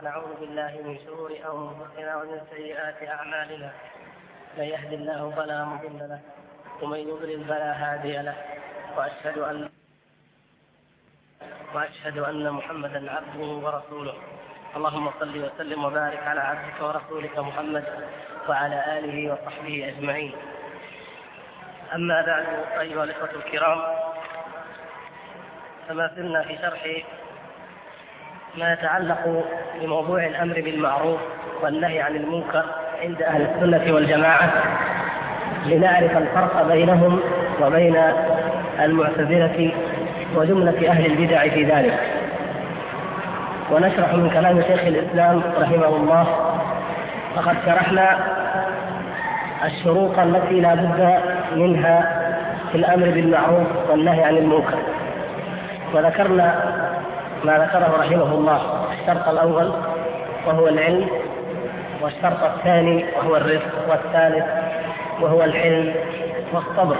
ونعوذ بالله من شرور أنفسنا ومن سيئات أعمالنا. من يهد الله فلا مضل له ومن يضلل فلا هادي له، وأشهد أن محمدا عبده ورسوله. اللهم صل وسلم وبارك على عبدك ورسولك محمد وعلى آله وصحبه أجمعين. أما بعد، أيها الإخوة الكرام، فما زلنا في شرح ما يتعلق بموضوع الأمر بالمعروف والنهي عن المنكر عند أهل السنة والجماعة، لنعرف الفرق بينهم وبين المعتزلة وجملة أهل البدع في ذلك، ونشرح من كلام شيخ الإسلام رحمه الله. فقد شرحنا الشروط التي لا بد منها في الأمر بالمعروف والنهي عن المنكر، وذكرنا ما ذكره رحمه الله: الشرط الأول وهو العلم، والشرط الثاني وهو الرفق، والثالث وهو الحلم والصبر.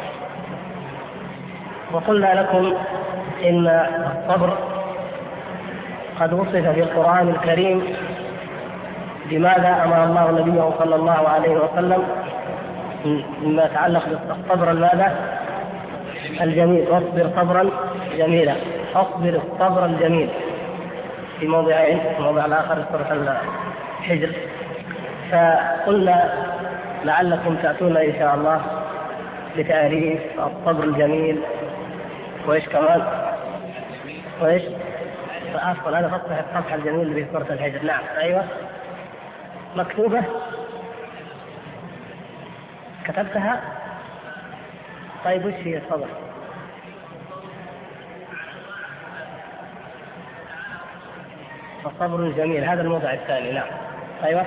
وقلنا لكم إن الصبر قد وصف في القرآن الكريم بماذا أمر الله نبيه صلى الله عليه وسلم مما يتعلق بالصبر الماذا؟ الجميل. واصبر صبرا جميلا، اصبر الصبر الجميل، في موضعين، في الموضع الآخر سورة الحجر. فقلنا لعلكم تأتون إن شاء الله بتعريف الصبر الجميل، وإيش كمان؟ وإيش؟ فأصلا هذا فتح الصفحة الجميل اللي في سورة الحجر. نعم، أيوة، مكتوبة، كتبتها. طيب وش هي الصبر؟ الصبر الجميل، هذا الموضع الثاني. نعم، أيوة،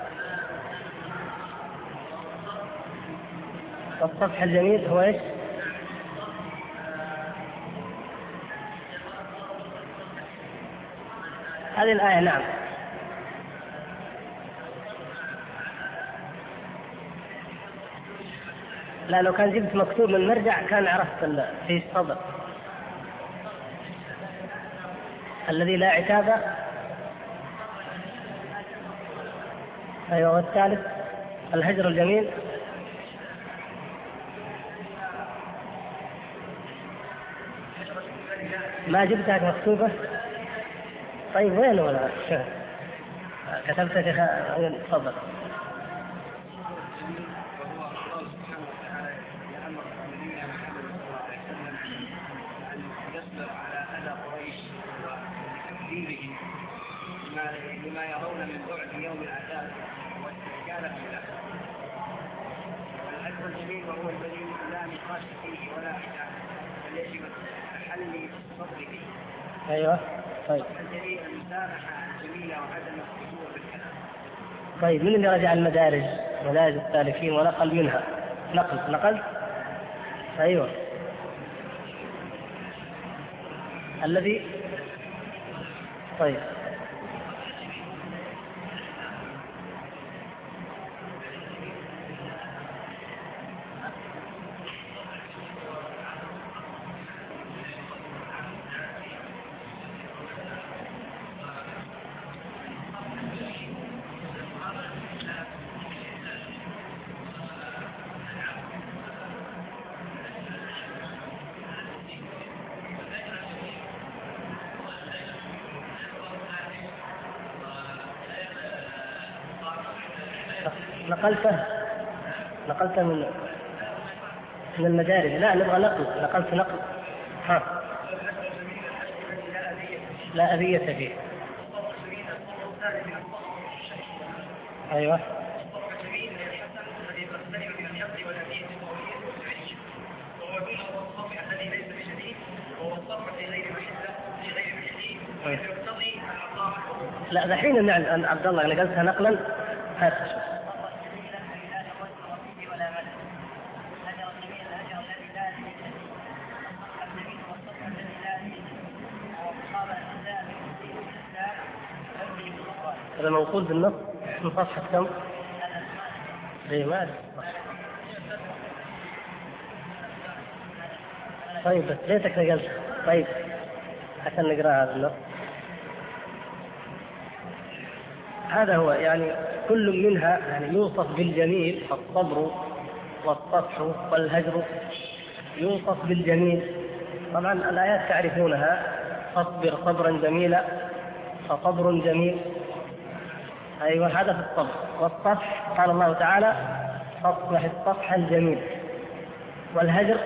الصفحة الجميل هو إيش؟ هذه الآية. نعم، لا، لو كان جبت مكتوب من مرجع كان عرفت في الصبر الذي لا عتاب. أيوة، والثالث الهجر الجميل. ما جبتها مكتوبة. طيب وين ولا كتبت شيخ؟ تفضل. لما يرون من بعد يوم العذاب والاستعجال به. الأجر الجميل وهو الذي لا نقاش فيه ولا عتاب، بل يجب تحلي الصبر فيه. أيوة، طيب. الجميل المسامحة الجميلة وعدم السوء بالكلام. طيب، من اللي رجع المدارج مدارج السالكين ونقل منها؟ نقل. أيوة، الذي. طيب، نقلت من المدارج. لا، نبغى نقلت نقل. لا أذية فيه. أيوة، لا دحين نعم عبد الله نقلتها نقلا. هات. هذا موجود بالنص من صفحة كم؟ ما طيب، بس ليتك نقلت. طيب، عشان نقرأ هذا النص. هذا هو يعني كل منها يعني يوصف بالجميل، الصبر والصفح والهجر يوصف بالجميل. طبعا الآيات تعرفونها: فاصبر صبرا جميلا، فصبر جميل. أيوة هذا في الصبر. والصفح قال الله تعالى: فاصبح الصفح الجميل. والهجر: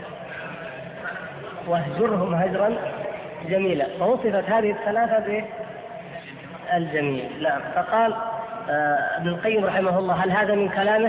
واهجرهم هجرا جميلا. فوصفت هذه الثلاثة بالجميل. لا فقال ابن القيم رحمه الله: هل هذا من كلامه؟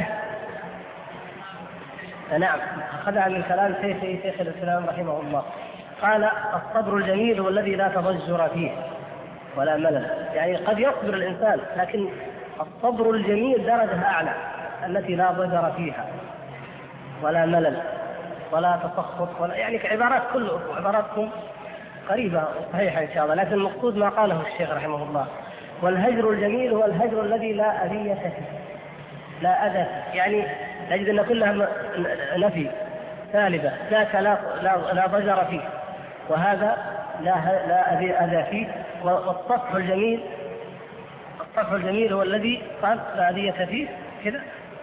نعم، أخذها من كلام شيخ الإسلام رحمه الله. قال: الصبر الجميل هو الذي لا تضجر فيه ولا ملل. يعني قد يصبر الإنسان، لكن الصبر الجميل درجة أعلى التي لا ضجر فيها ولا ملل ولا تسخط ولا يعني عبارات، كل عباراتكم قريبة وصحيحة إن شاء الله، لكن المقصود ما قاله الشيخ رحمه الله. والهجر الجميل هو الهجر الذي لا أذية فيه، لا أذى، يعني نجد أن كلها نفي سالبة، ذاك لا ضجر فيه، وهذا لا أذى فيه. والصفح الجميل، الصفح الجميل هو الذي قال لا أذية فيه كذا.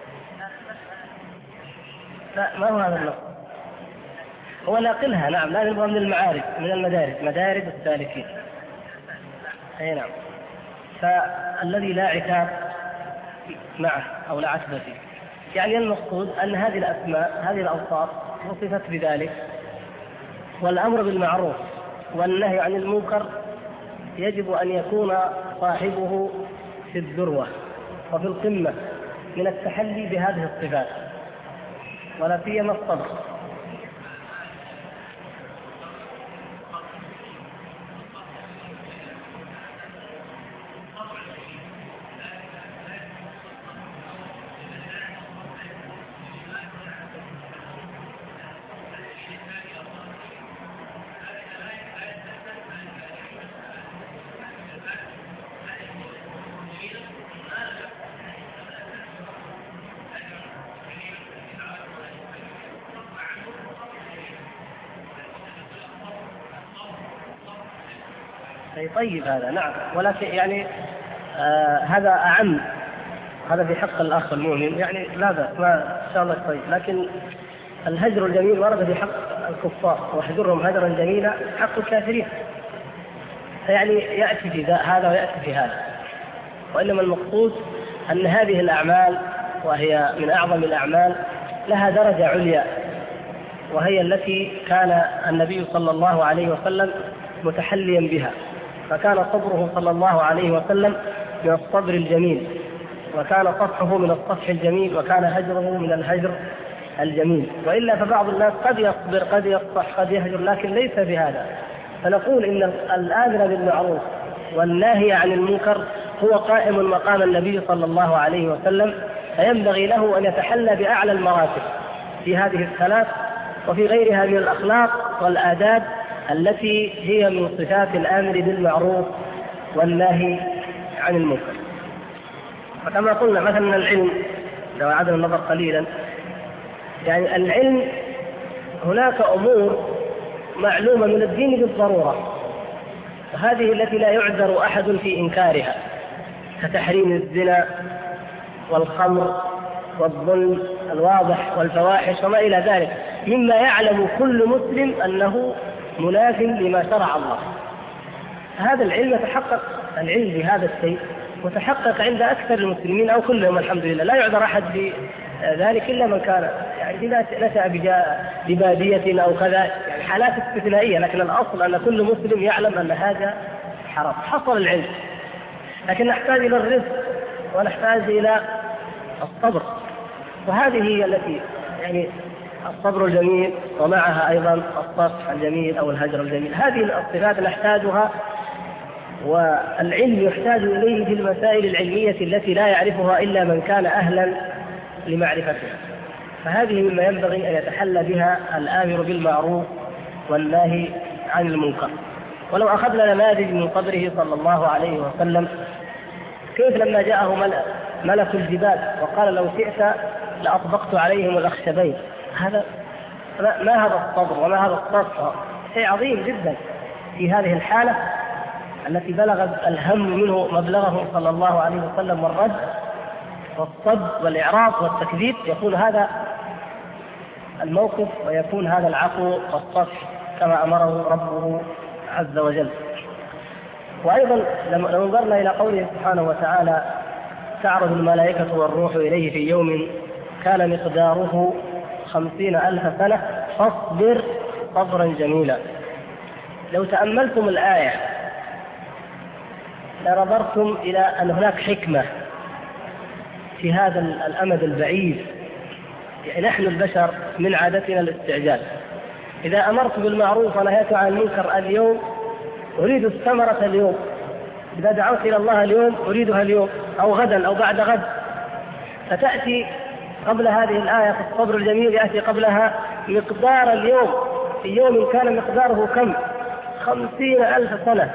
لا ما هو هذا النص، هو ناقلها. نعم لا نبغى من المعارف، من المدارج، مدارج السالكين. أي نعم. فالذي لا عتاب معه أو لا عتب فيه، يعني المقصود أن هذه الأسماء، هذه الأوصاف وصفت بذلك. والأمر بالمعروف والنهي عن المنكر يجب أن يكون صاحبه في الذروة وفي القمة من التحلي بهذه الصفات، ولا سيما الصبر. طيب هذا نعم، ولكن يعني هذا أعم، هذا في حق الأخ المؤمن يعني لا بأس، ما إن شاء الله طيب. لكن الهجر الجميل ورد في حق الكفار: واهجرهم هجرا جميلا، حق الكافرين. فيعني يأتي في هذا ويأتي في هذا. وإنما المقصود أن هذه الأعمال، وهي من أعظم الأعمال، لها درجة عليا، وهي التي كان النبي صلى الله عليه وسلم متحليا بها. فكان صبره صلى الله عليه وسلم من الصبر الجميل، وكان صفحه من الصفح الجميل، وكان هجره من الهجر الجميل. وإلا فبعض الناس قد يصبر، قد يصفح، قد يهجر، لكن ليس بهذا. فنقول إن الآمر بالمعروف والناهي عن المنكر هو قائم مقام النبي صلى الله عليه وسلم، فينبغي له أن يتحلى بأعلى المراتب في هذه الثلاث وفي غيرها من الأخلاق والآداب التي هي من صفات الآمر بالمعروف والناهي عن المنكر. وكما قلنا مثلا العلم، لو عدنا النظر قليلا، يعني العلم هناك أمور معلومة من الدين بالضرورة، وهذه التي لا يعذر أحد في إنكارها، كتحريم الزنا والخمر والظلم الواضح والفواحش وما إلى ذلك، مما يعلم كل مسلم أنه مناف لما شرع الله. هذا العلم يتحقق، العلم بهذا الشيء متحقق عند أكثر المسلمين أو كلهم الحمد لله، لا يعذر أحد بذلك إلا من كان يعني نشأ ببادية أو كذا، يعني حالات استثنائية، لكن الأصل أن كل مسلم يعلم أن هذا حرام. حصل العلم، لكن نحتاج إلى الرزق ونحتاج إلى الصبر، وهذه هي التي يعني الصبر الجميل ومعها أيضا الصفح الجميل أو الهجر الجميل. هذه الصفات نحتاجها، والعلم يحتاج إليه في المسائل العلمية التي لا يعرفها إلا من كان أهلا لمعرفتها. فهذه مما ينبغي أن يتحلى بها الآمر بالمعروف والناهي عن المنكر. ولو أخذنا نماذج من صبره صلى الله عليه وسلم، كيف لما جاءه ملك الجبال وقال: لو شئت لأطبقت عليهم الأخشبين. هذا ما هذا الصبر وما هذا الصبر؟ شيء عظيم جدا في هذه الحالة. التي بلغ الهم منه مبلغه صلى الله عليه وسلم والرد والصد والإعراض والتكذيب، يكون هذا الموقف ويكون هذا العفو والصفح كما أمره ربه عز وجل. وأيضا لو نظرنا إلى قوله سبحانه وتعالى تعرض الملائكة والروح إليه في يوم كان مقداره 50,000 سنة فاصبر صبرا جميلا، لو تأملتم الآية لنظرتم إلى أن هناك حكمة في هذا الأمد البعيد. يعني نحن البشر من عادتنا الاستعجال، إذا أمرت بالمعروف ونهيت عن المنكر اليوم أريد الثمرة اليوم، إذا دعوت إلى الله اليوم أريدها اليوم أو غدا أو بعد غد. فتأتي قبل هذه الآية في الصبر الجميل يأتي قبلها مقدار اليوم، في يوم كان مقداره كم؟ 50,000 سنة.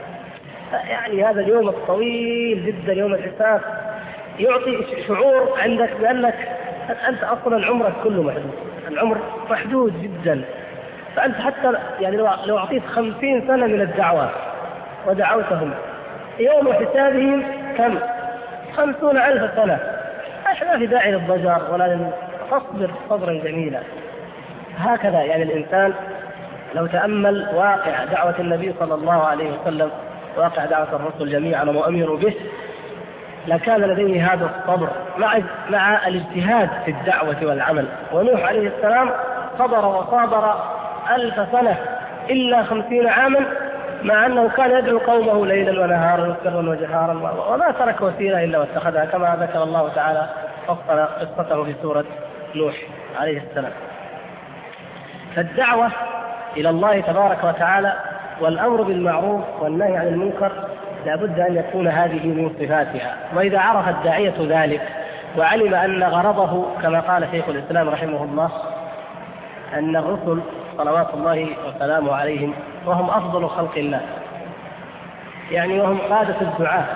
يعني هذا اليوم الطويل جدا، يوم الحساب، يعطي شعور عندك بأنك أنت أصلا عمرك كله محدود، العمر محدود جدا. فأنت حتى يعني لو أعطيت 50 سنة من الدعوة ودعوتهم يوم حسابهم كم؟ 50,000 سنة. ما في داعي للضجر ولا فاصبر صبرا جميلا. هكذا يعني الإنسان لو تأمل واقع دعوة النبي صلى الله عليه وسلم، واقع دعوة الرسل جميعا ومؤمن به، لكان لديه هذا الصبر مع الاجتهاد في الدعوة والعمل. ونوح عليه السلام صبر وصابر 1000 سنة إلا 50 عاما، مع أنه كان يدعو قومه ليلا ونهارا سرا وجهارا، وما ترك وسيلة إلا واتخذها، كما ذكر الله تعالى فصل قصته في سورة نوح عليه السلام. فالدعوة إلى الله تبارك وتعالى والأمر بالمعروف والنهي عن المنكر لا بد أن يكون هذه من صفاتها. وإذا عرف الداعية ذلك وعلم أن غرضه كما قال شيخ الإسلام رحمه الله أن الرسل صلوات الله وسلامه عليهم وهم أفضل خلق الله، يعني وهم قادة الدعاة،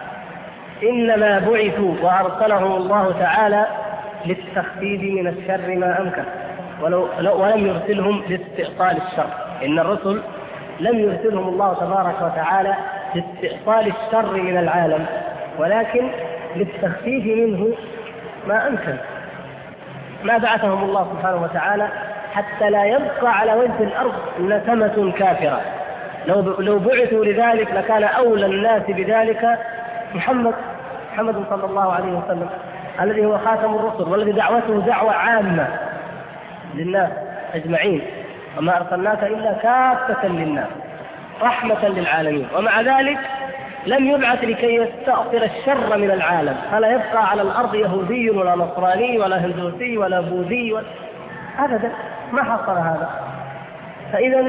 إنما بعثوا وأرسلهم الله تعالى للتخفيف من الشر ما أمكن، ولم يرسلهم لاستئصال الشر. إن الرسل لم يرسلهم الله تبارك وتعالى لاستئصال الشر من العالم، ولكن للتخفيف منه ما أمكن. ما بعثهم الله سبحانه وتعالى حتى لا يبقى على وجه الأرض نسمة كافرة. لو بعثوا لذلك لكان أولى الناس بذلك محمد صلى الله عليه وسلم، الذي هو خاتم الرسل والذي دعوته دعوة عامة للناس أجمعين، وما أرسلناك إلا كافة للناس رحمة للعالمين. ومع ذلك لم يبعث لكي يستأصل الشر من العالم، فلا يبقى على الأرض يهودي ولا نصراني ولا هندوسي ولا بوذي أبدا، ما حصل هذا. فإذا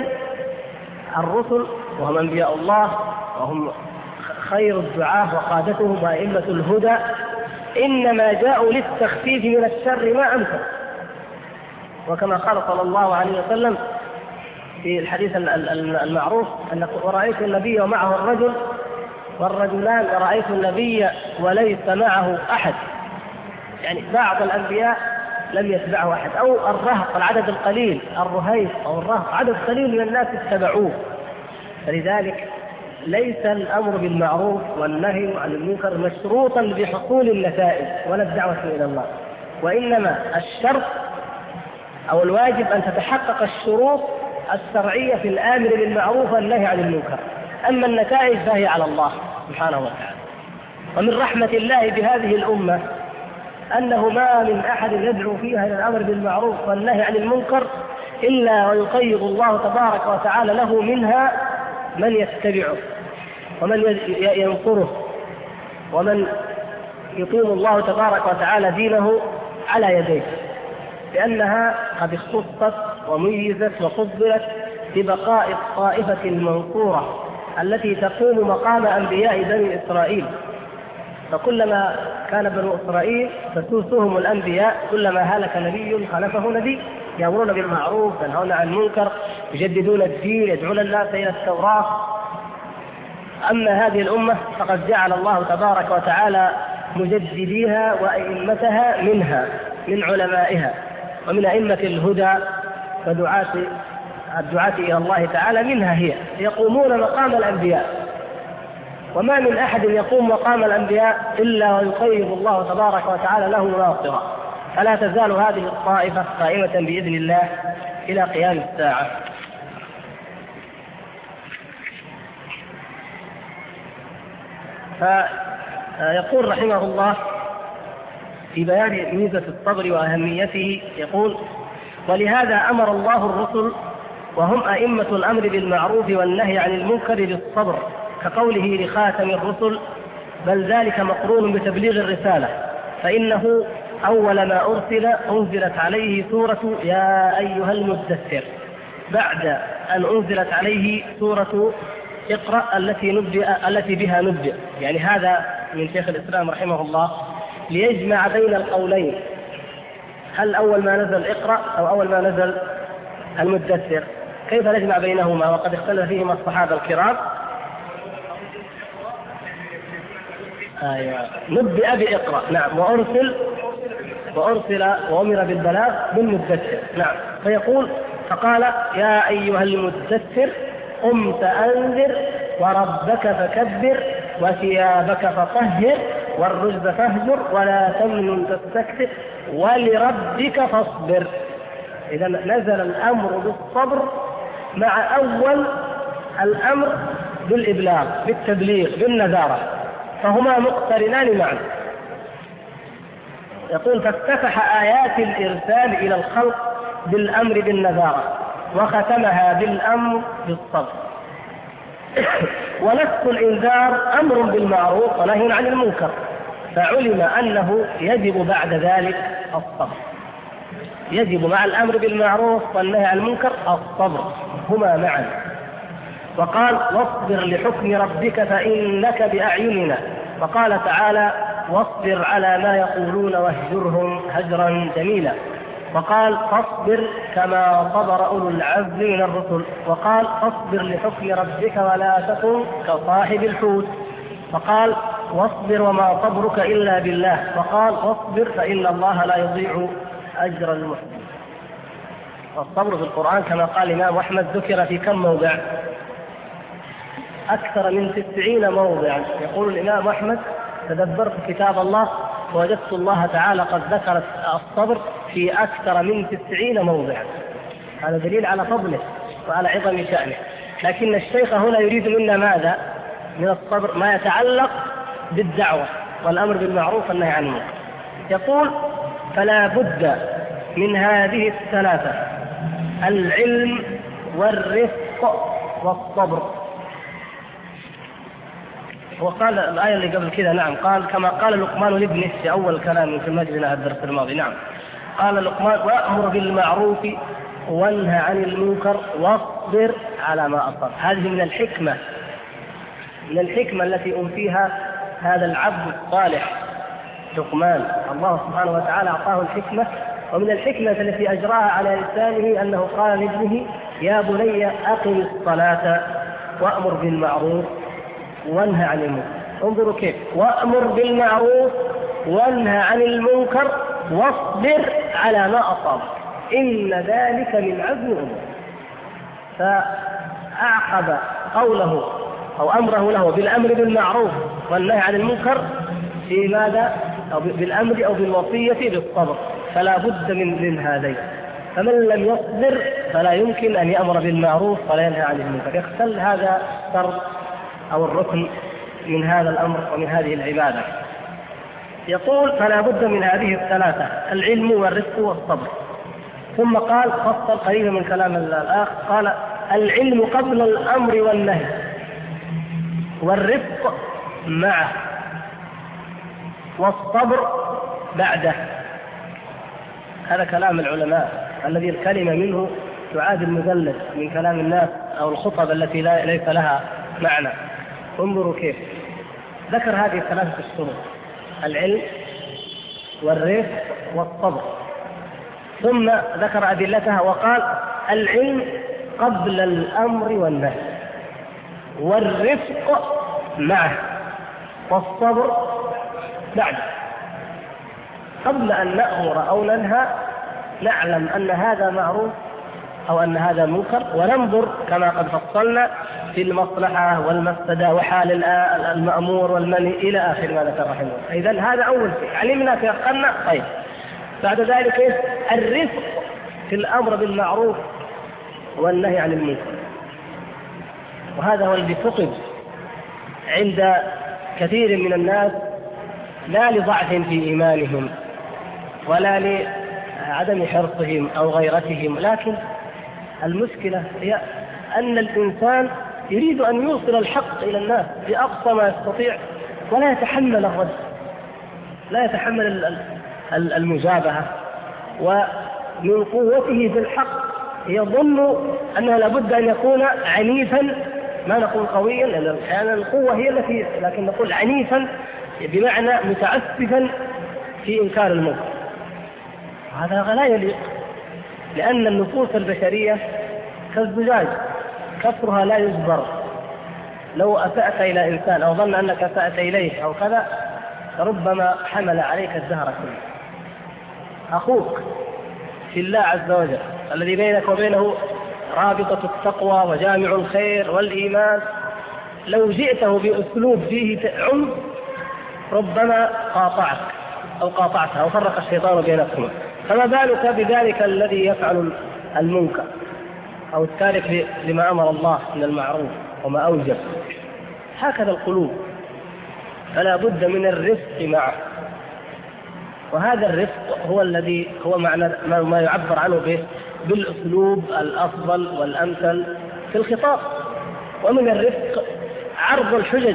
الرسل وهم أنبياء الله وهم خير الدعاة وقادتهم وأئمة الهدى إنما جاءوا للتخفيف من الشر ما أمكن. وكما قال صلى الله عليه وسلم في الحديث المعروف أن ورأيت النبي ومعه الرجل والرجلان، ورأيت النبي وليس معه أحد، يعني بعض الأنبياء لم يتبعه أحد، أو الرهق العدد القليل، الرهيف أو الرهق عدد قليل من الناس اتبعوه. فلذلك ليس الأمر بالمعروف والنهي عن المنكر مشروطا بحصول النتائج ولا الدعوة إلى الله، وإنما الشرط أو الواجب أن تتحقق الشروط الشرعية في الآمر بالمعروف والنهي عن المنكر. أما النتائج فهي على الله سبحانه وتعالى. ومن رحمة الله بهذه الأمة أنه ما من أحد يدعو فيها إلى الأمر بالمعروف والنهي عن المنكر إلا ويقيض الله تبارك وتعالى له منها من يتبعه ومن ينصره ومن يقيم الله تبارك وتعالى دينه على يديه، لأنها قد اختصت وميزت وفضلت ببقاء الطائفة المنصورة التي تقوم مقام أنبياء بني إسرائيل. فكلما كان بنو إسرائيل تسوسهم الأنبياء، كلما هلك نبي خلفه نبي، يأمرون بالمعروف ينهون عن المنكر يجددون الدين يدعون الناس إلى التوراة. أما هذه الأمة فقد جعل الله تبارك وتعالى مجدديها وأئمتها منها، من علمائها ومن أئمة الهدى ودعاة الدعاة إلى الله تعالى منها، هي يقومون مقام الأنبياء وما من أحد يقوم مقام الأنبياء إلا ويقيض الله تبارك وتعالى له ناصرا، فلا تزال هذه الطائفة قائمة بإذن الله إلى قيام الساعة. فيقول رحمه الله في بيان ميزة الصبر وأهميته، يقول: ولهذا أمر الله الرسل وهم أئمة الأمر بالمعروف والنهي عن المنكر بالصبر، كقوله لخاتم الرسل: بل ذلك مقرون بتبليغ الرسالة، فإنه أول ما أنزلت عليه سورة يا أيها المدثر، بعد أن أنزلت عليه سورة اقرأ التي بها نبدأ. يعني هذا من شيخ الإسلام رحمه الله ليجمع بين القولين، هل أول ما نزل اقرأ أو أول ما نزل المدثر؟ كيف نجمع بينهما وقد اختلف فيهما الصحابة الكرام؟ نبدأ بإقرأ، نعم، وأرسل وأمر بالبلاغ بالمدثر، نعم. فيقول: فقال يا أيها المدثر قم فأنذر وربك فكبر وثيابك فطهر والرجز فاهجر ولا تمنن تستكثر ولربك فاصبر. إذا نزل الأمر بالصبر مع أول الأمر بالإبلاغ بالتبليغ بالنذارة، فهما مقترنان معا. يقول: فافتتح آيات الإرسال إلى الخلق بالأمر بالنذارة وختمها بالأمر بالصبر. ونفس الإنذار أمر بالمعروف ونهي عن المنكر، فعلم أنه يجب بعد ذلك الصبر. يجب مع الأمر بالمعروف والنهي عن المنكر الصبر، هما معا. وقال: واصبر لحكم ربك فإنك بأعيننا. وقال تعالى: واصبر على ما يقولون واهجرهم هجرا جميلا. وقال: فاصبر كما صبر أولو العزم من الرسل. وقال: فاصبر لحكم ربك ولا تكن كصاحب الحوت. وقال: واصبر وما صبرك إلا بالله. وقال: واصبر فإن الله لا يضيع أجر المحسنين. والصبر في القرآن كما قال الإمام أحمد ذكر في كم موضع؟ أكثر من 90 موضعا. يقول الإمام أحمد: تدبرت كتاب الله ووجدت الله تعالى قد ذكر الصبر في أكثر من 90 موضعا. هذا دليل على فضله وعلى عظم شأنه. لكن الشيخ هنا يريد منا ماذا؟ من الصبر ما يتعلق بالدعوة والأمر بالمعروف والنهي عن المنكر. يقول: فلا بد من هذه الثلاثة: العلم والرفق والصبر. وقال الآية اللي قبل كذا، نعم، قال كما قال لقمان لابنه في أول كلام في مجلسنا الدرس الماضي، نعم، قال لقمان: وأمر بالمعروف وانهى عن المنكر واصبر على ما أصاب. هذه من الحكمة التي أوتيها هذا العبد الصالح لقمان. الله سبحانه وتعالى أعطاه الحكمة، ومن الحكمة التي أجراها على لسانه أنه قال لابنه: يا بني أقم الصلاة وأمر بالمعروف وانهى عن المنكر. انظروا كيف: وأمر بالمعروف وانهى عن المنكر واصبر على ما أصاب إن ذلك من عزم الأمور. فأعقب قوله أو أمره له بالأمر بالمعروف والنهي عن المنكر في ماذا؟ أو بالأمر أو بالوصية بالصبر. فلا بد من هذين. فمن لم يصبر فلا يمكن أن يأمر بالمعروف ولا ينهى عن المنكر، يختل هذا الشرط أو الركن من هذا الأمر ومن هذه العبادة. يقول: فلا بد من هذه الثلاثة: العلم والرفق والصبر. ثم قال فصل قريبا من كلام الآخر، قال: العلم قبل الأمر والنهي والرفق معه والصبر بعده. هذا كلام العلماء الذي الكلمة منه تعادل مجلد من كلام الناس أو الخطب التي ليس لها معنى. انظروا كيف ذكر هذه الثلاثة الشروط: العلم والرفق والصبر، ثم ذكر أدلتها وقال: العلم قبل الأمر والنهي والرفق معه والصبر بعد. قبل أن نأمر أو ننهى نعلم أن هذا معروف أو أن هذا منكر، وننظر كما قد فصلنا في المصلحة والمفسدة وحال المأمور والمنهي إلى آخر ما ذكر رحمه الله. إذن هذا أول شيء علمنا تيقنا. طيب بعد ذلك الرفق في الأمر بالمعروف والنهي عن المنكر، وهذا هو الذي فقد عند كثير من الناس، لا لضعف في إيمانهم ولا لعدم حرصهم أو غيرتهم، لكن المشكلة هي أن الإنسان يريد أن يوصل الحق إلى الناس بأقصى ما يستطيع، ولا يتحمل الرد، لا يتحمل المجابهة، ومن قوته بالحق يظن أنه لابد أن يكون عنيفا، ما نقول قويا لأن القوة هي التي، لكن نقول عنيفا بمعنى متعسفا في إنكار المنكر. هذا لا يليق، لأن النفوس البشرية كالزجاج كسرها لا يجبر. لو أسأت إلى إنسان أو ظن أنك أسأت إليه أو كذا ربما حمل عليك الدهر كله. أخوك في الله عز وجل الذي بينك وبينه رابطة التقوى وجامع الخير والإيمان، لو جئته بأسلوب فيه عنف ربما قاطعك أو قاطعته أو فرق الشيطان بينكما، فما بالك بذلك الذي يفعل المنكر أو التارك لما أمر الله من المعروف وما أوجب. هكذا القلوب، فلا بد من الرفق معه، وهذا الرفق هو الذي هو معنى ما يعبر عنه به بالأسلوب الأفضل والأمثل في الخطاب. ومن الرفق عرض الحجج،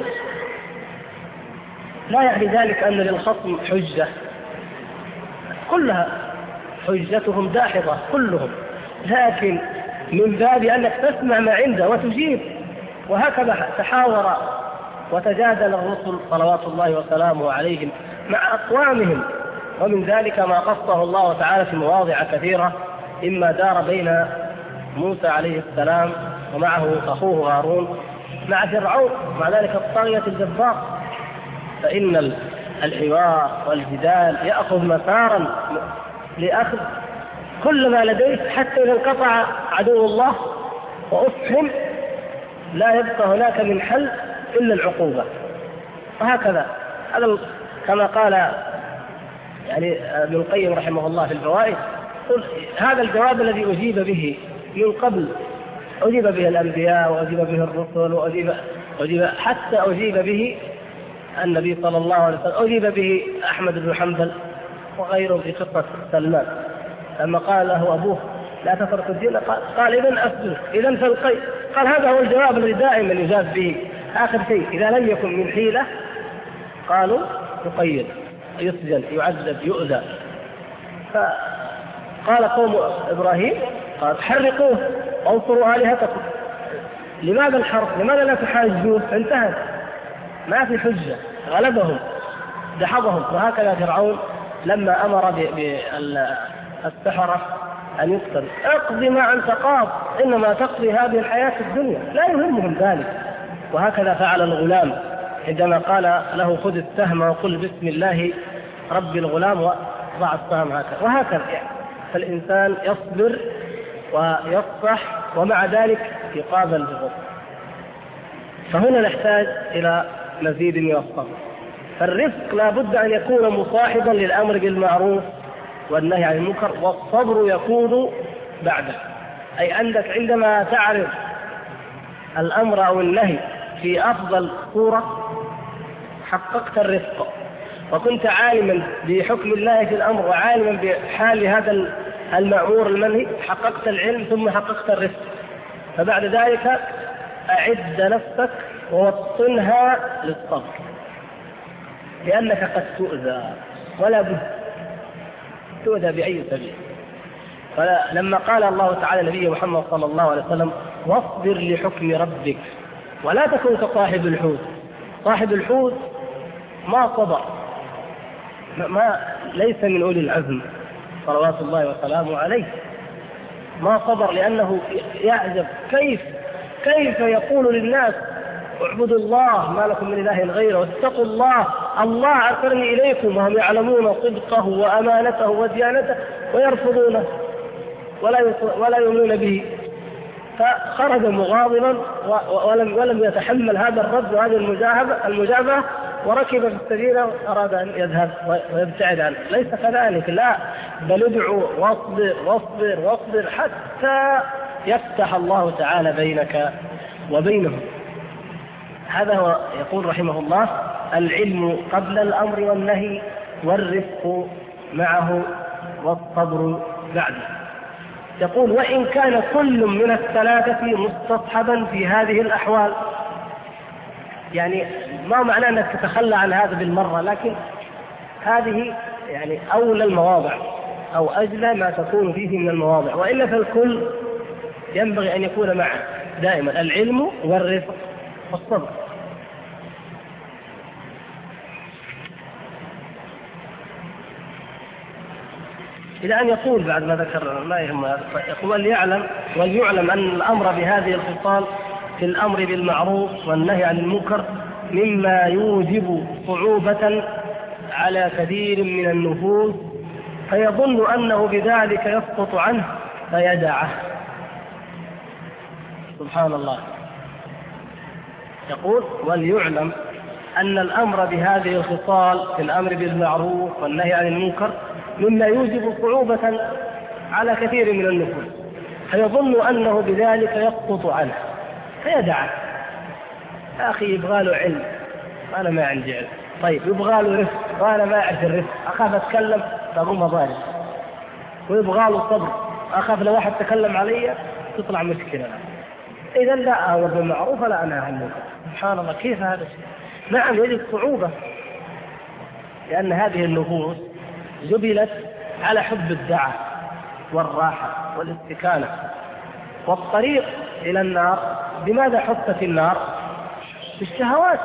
لا يعني ذلك أن للخصم حجة، كلها حجتهم داحضة كلهم، لكن من باب أنك تسمع ما عنده وتجيب. وهكذا تحاور وتجادل الرسل صلوات الله وسلامه عليهم مع أقوامهم، ومن ذلك ما قصه الله تعالى في مواضع كثيرة، إما دار بين موسى عليه السلام ومعه أخوه هارون مع فرعون، مع ذلك الطاغية الجبار. فإن الحوار والجدال يأخذ مسارا لأخذ كل ما لديه، حتى إذا انقطع عدو الله وأفهم لا يبقى هناك من حل إلا العقوبة. وهكذا هذا كما قال يعني ابن القيم رحمه الله في الفوائد، هذا الجواب الذي أجيب به من قبل، أجيب به الأنبياء وأجيب به الرسل وأجيب حتى أجيب به النبي صلى الله عليه وسلم، أجيب به أحمد بن حنبل وغيره في قصة سلمان لما قال له أبوه لا تترك الدين، قال إذن أسجد، إذن فالقي. قال هذا هو الجواب الذي دائما يجاب به. آخر شيء إذا لم يكن من حيلة قالوا يقيد، يسجن، يعذب، يؤذى. فقال قوم إبراهيم قال حرقوه وانصروا آلهتكم. لماذا الحرق؟ لماذا لا تحاجوه؟ انتهت، ما في حجة، غلبهم دحضهم. وهكذا فرعون لما أمر بالسحرة أن يقتل، اقضي ما أنت قاض، إنما تقضي هذه الحياة الدنيا، لا يهمهم ذلك. وهكذا فعل الغلام عندما قال له خذ السهم وقل بسم الله رب الغلام وضع السهم هكذا. وهكذا فالإنسان يصبر ويصفح ومع ذلك يقابل بالرفق. فهنا نحتاج إلى مزيد من الصبر. فالرفق لا بد أن يكون مصاحبا للأمر بالمعروف والنهي عن المنكر، والصبر يكون بعده. أي عندك عندما تعرف الأمر أو النهي في أفضل صورة حققت الرفق، وكنت عالما بحكم الله في الأمر وعالما بحال هذا المأمور المنهي، حققت العلم ثم حققت الرفق. فبعد ذلك أعد نفسك ووطنها للصبر، لأنك قد تؤذى ولا بد تؤذى بأي سبيل. فلما قال الله تعالى نبي محمد صلى الله عليه وسلم واصبر لحكم ربك ولا تكن كصاحب الحوت. صاحب الحوت ما صبر، ليس من أولي العزم صلوات الله وسلامه عليه، ما صبر، لأنه يعجب كيف يقول للناس اعبدوا الله ما لكم من إله غيره واتقوا الله أرسلني إليكم، وهم يعلمون صدقه وأمانته وديانته ويرفضونه. ولا يؤمنون به، فخرج مغاضبا ولم يتحمل هذا الرد وهذه المجابهة، وركب في السفينة أراد أن يذهب ويبتعد عنه. ليس كذلك، لا، بل ادعو واصبر واصبر واصبر حتى يفتح الله تعالى بينك وبينهم. هذا هو يقول رحمه الله: العلم قبل الأمر والنهي، والرفق معه، والصبر بعده. يقول: وإن كان كل من الثلاثة مستصحبا في هذه الأحوال. يعني ما معنى أنك تتخلى عن هذا بالمرة، لكن هذه يعني أولى المواضع أو أجلى ما تكون فيه من المواضع، وإلا فالكل ينبغي أن يكون معه دائما: العلم والرفق والصبر. إلى أن يقول بعد ما ذكر ما يهم، يقول: وليعلم أن الأمر بهذه الخصال في الأمر بالمعروف والنهي عن المنكر مما يوجب صعوبة على كثير من النفوس، فيظن أنه بذلك يسقط عنه فيدعه. سبحان الله. يقول: وليعلم أن الأمر بهذه الخصال في الأمر بالمعروف والنهي عن المنكر مما يوجب صعوبة على كثير من النفوس، فيظن أنه بذلك يسقط عنه فيدعه. يا أخي يبغى له علم، أنا ما عندي علم. طيب يبغى له رفق، وأنا ما أعرف الرفق، أخاف أتكلم فأقوم أضارب. ويبغى له صبر، أخاف لو واحد تكلم علي تطلع مشكلة. إذا لا أمر بالمعروف ولا أنهى عن المنكر. سبحان الله، كيف هذا الشيء؟ نعم يجد صعوبة، لأن هذه النفوس جبلت على حب الدعة والراحة والاستكانة، والطريق إلى النار بماذا حفت النار؟ بالشهوات.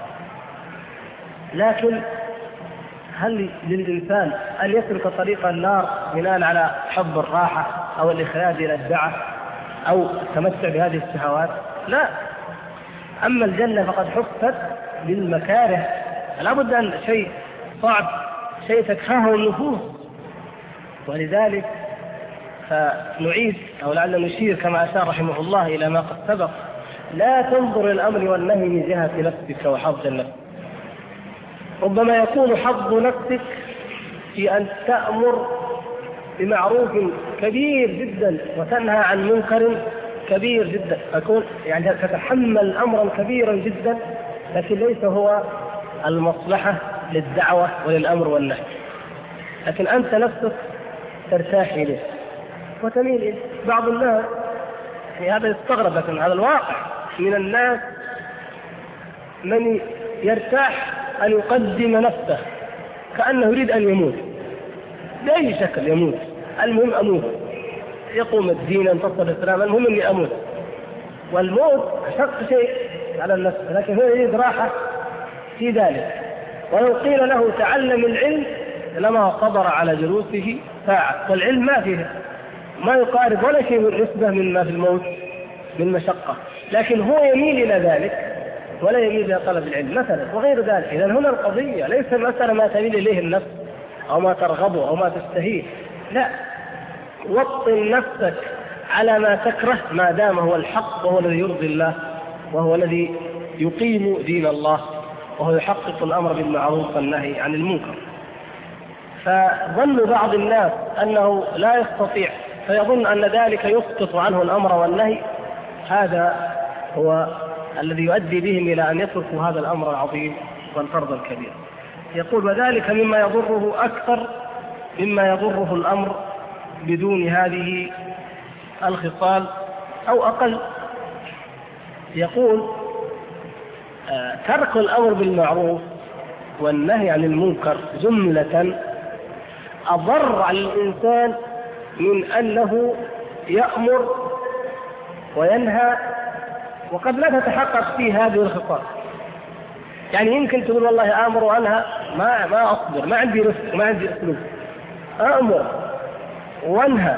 لكن هل للإنسان أن يسلك طريق النار بناء على حب الراحة أو الإخلاد إلى الدعة أو التمتع بهذه الشهوات؟ لا. أما الجنة فقد حفت بالمكاره، لا بد أن شيء صعب، شيء تكرهه النفوس. ولذلك فنعيد أو لعلنا نشير كما أشار رحمه الله إلى ما قد سبق: لا تنظر الأمر والنهي من جهة نفسك وحظ النفس. ربما يكون حظ نفسك في أن تأمر بمعروف كبير جدا وتنهى عن منكر كبير جدا، أكون يعني تتحمل أمرا كبيرا جدا، لكن ليس هو المصلحة للدعوة وللأمر والنهي، لكن أنت نفسك ترتاح إليه وتميل إليه. بعض الناس يعني هذا يستغرب، لكن هذا الواقع من الناس من يرتاح أن يقدم نفسه كأنه يريد أن يموت بأي شكل، يموت المهم أموت، يقوم الدين، ينتصر الإسلام، المهم أني أموت. والموت أشق شيء على النفس، لكن هو يريد راحة في ذلك. ولو قيل له تعلم العلم لما صبر على جلوسه ساعة، والعلم ما فيه ما يقارب ولا شيء من نسبة مما في الموت من مشقة، لكن هو يميل إلى ذلك ولا يميل إلى طلب العلم مثلا وغير ذلك. إذن هنا القضية ليس المسألة ما تميل إليه النفس أو ما ترغبه أو ما تستهيه، لا، وطن نفسك على ما تكره ما دام هو الحق وهو الذي يرضي الله وهو الذي يقيم دين الله وهو يحقق الأمر بالمعروف والنهي عن المنكر. فظن بعض الناس أنه لا يستطيع، فيظن أن ذلك يسقط عنه الأمر والنهي، هذا هو الذي يؤدي بهم إلى أن يتركوا هذا الأمر العظيم والفرض الكبير. يقول: وذلك مما يضره أكثر مما يضره الأمر بدون هذه الخصال أو أقل. يقول: ترك الأمر بالمعروف والنهي عن المنكر جملة أضر على الإنسان من أنه يأمر وينهى وقد لا تتحقق فيه هذه الخصال. يعني يمكن تقول والله آمر وأنهى ما أصبر، ما عندي رفق، ما عندي أسلوب. أأمر وأنهى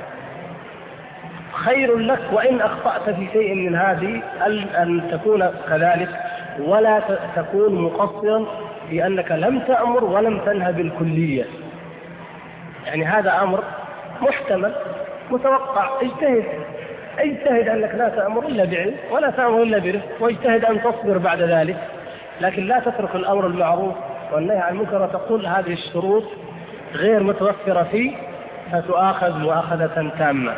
خير لك، وإن أخطأت في شيء من هذه أن تكون كذلك، ولا تكون مقصرا في أنك لم تأمر ولم تنهى بالكلية. يعني هذا أمر محتمل متوقع. اجتهد أنك لا تأمر إلا بعلم ولا تأمر إلا برفق، واجتهد أن تصبر بعد ذلك، لكن لا تترك الأمر بالمعروف والنهي عن المنكر وتقول هذه الشروط غير متوفرة فيه فتؤاخذ مؤاخذة تامة.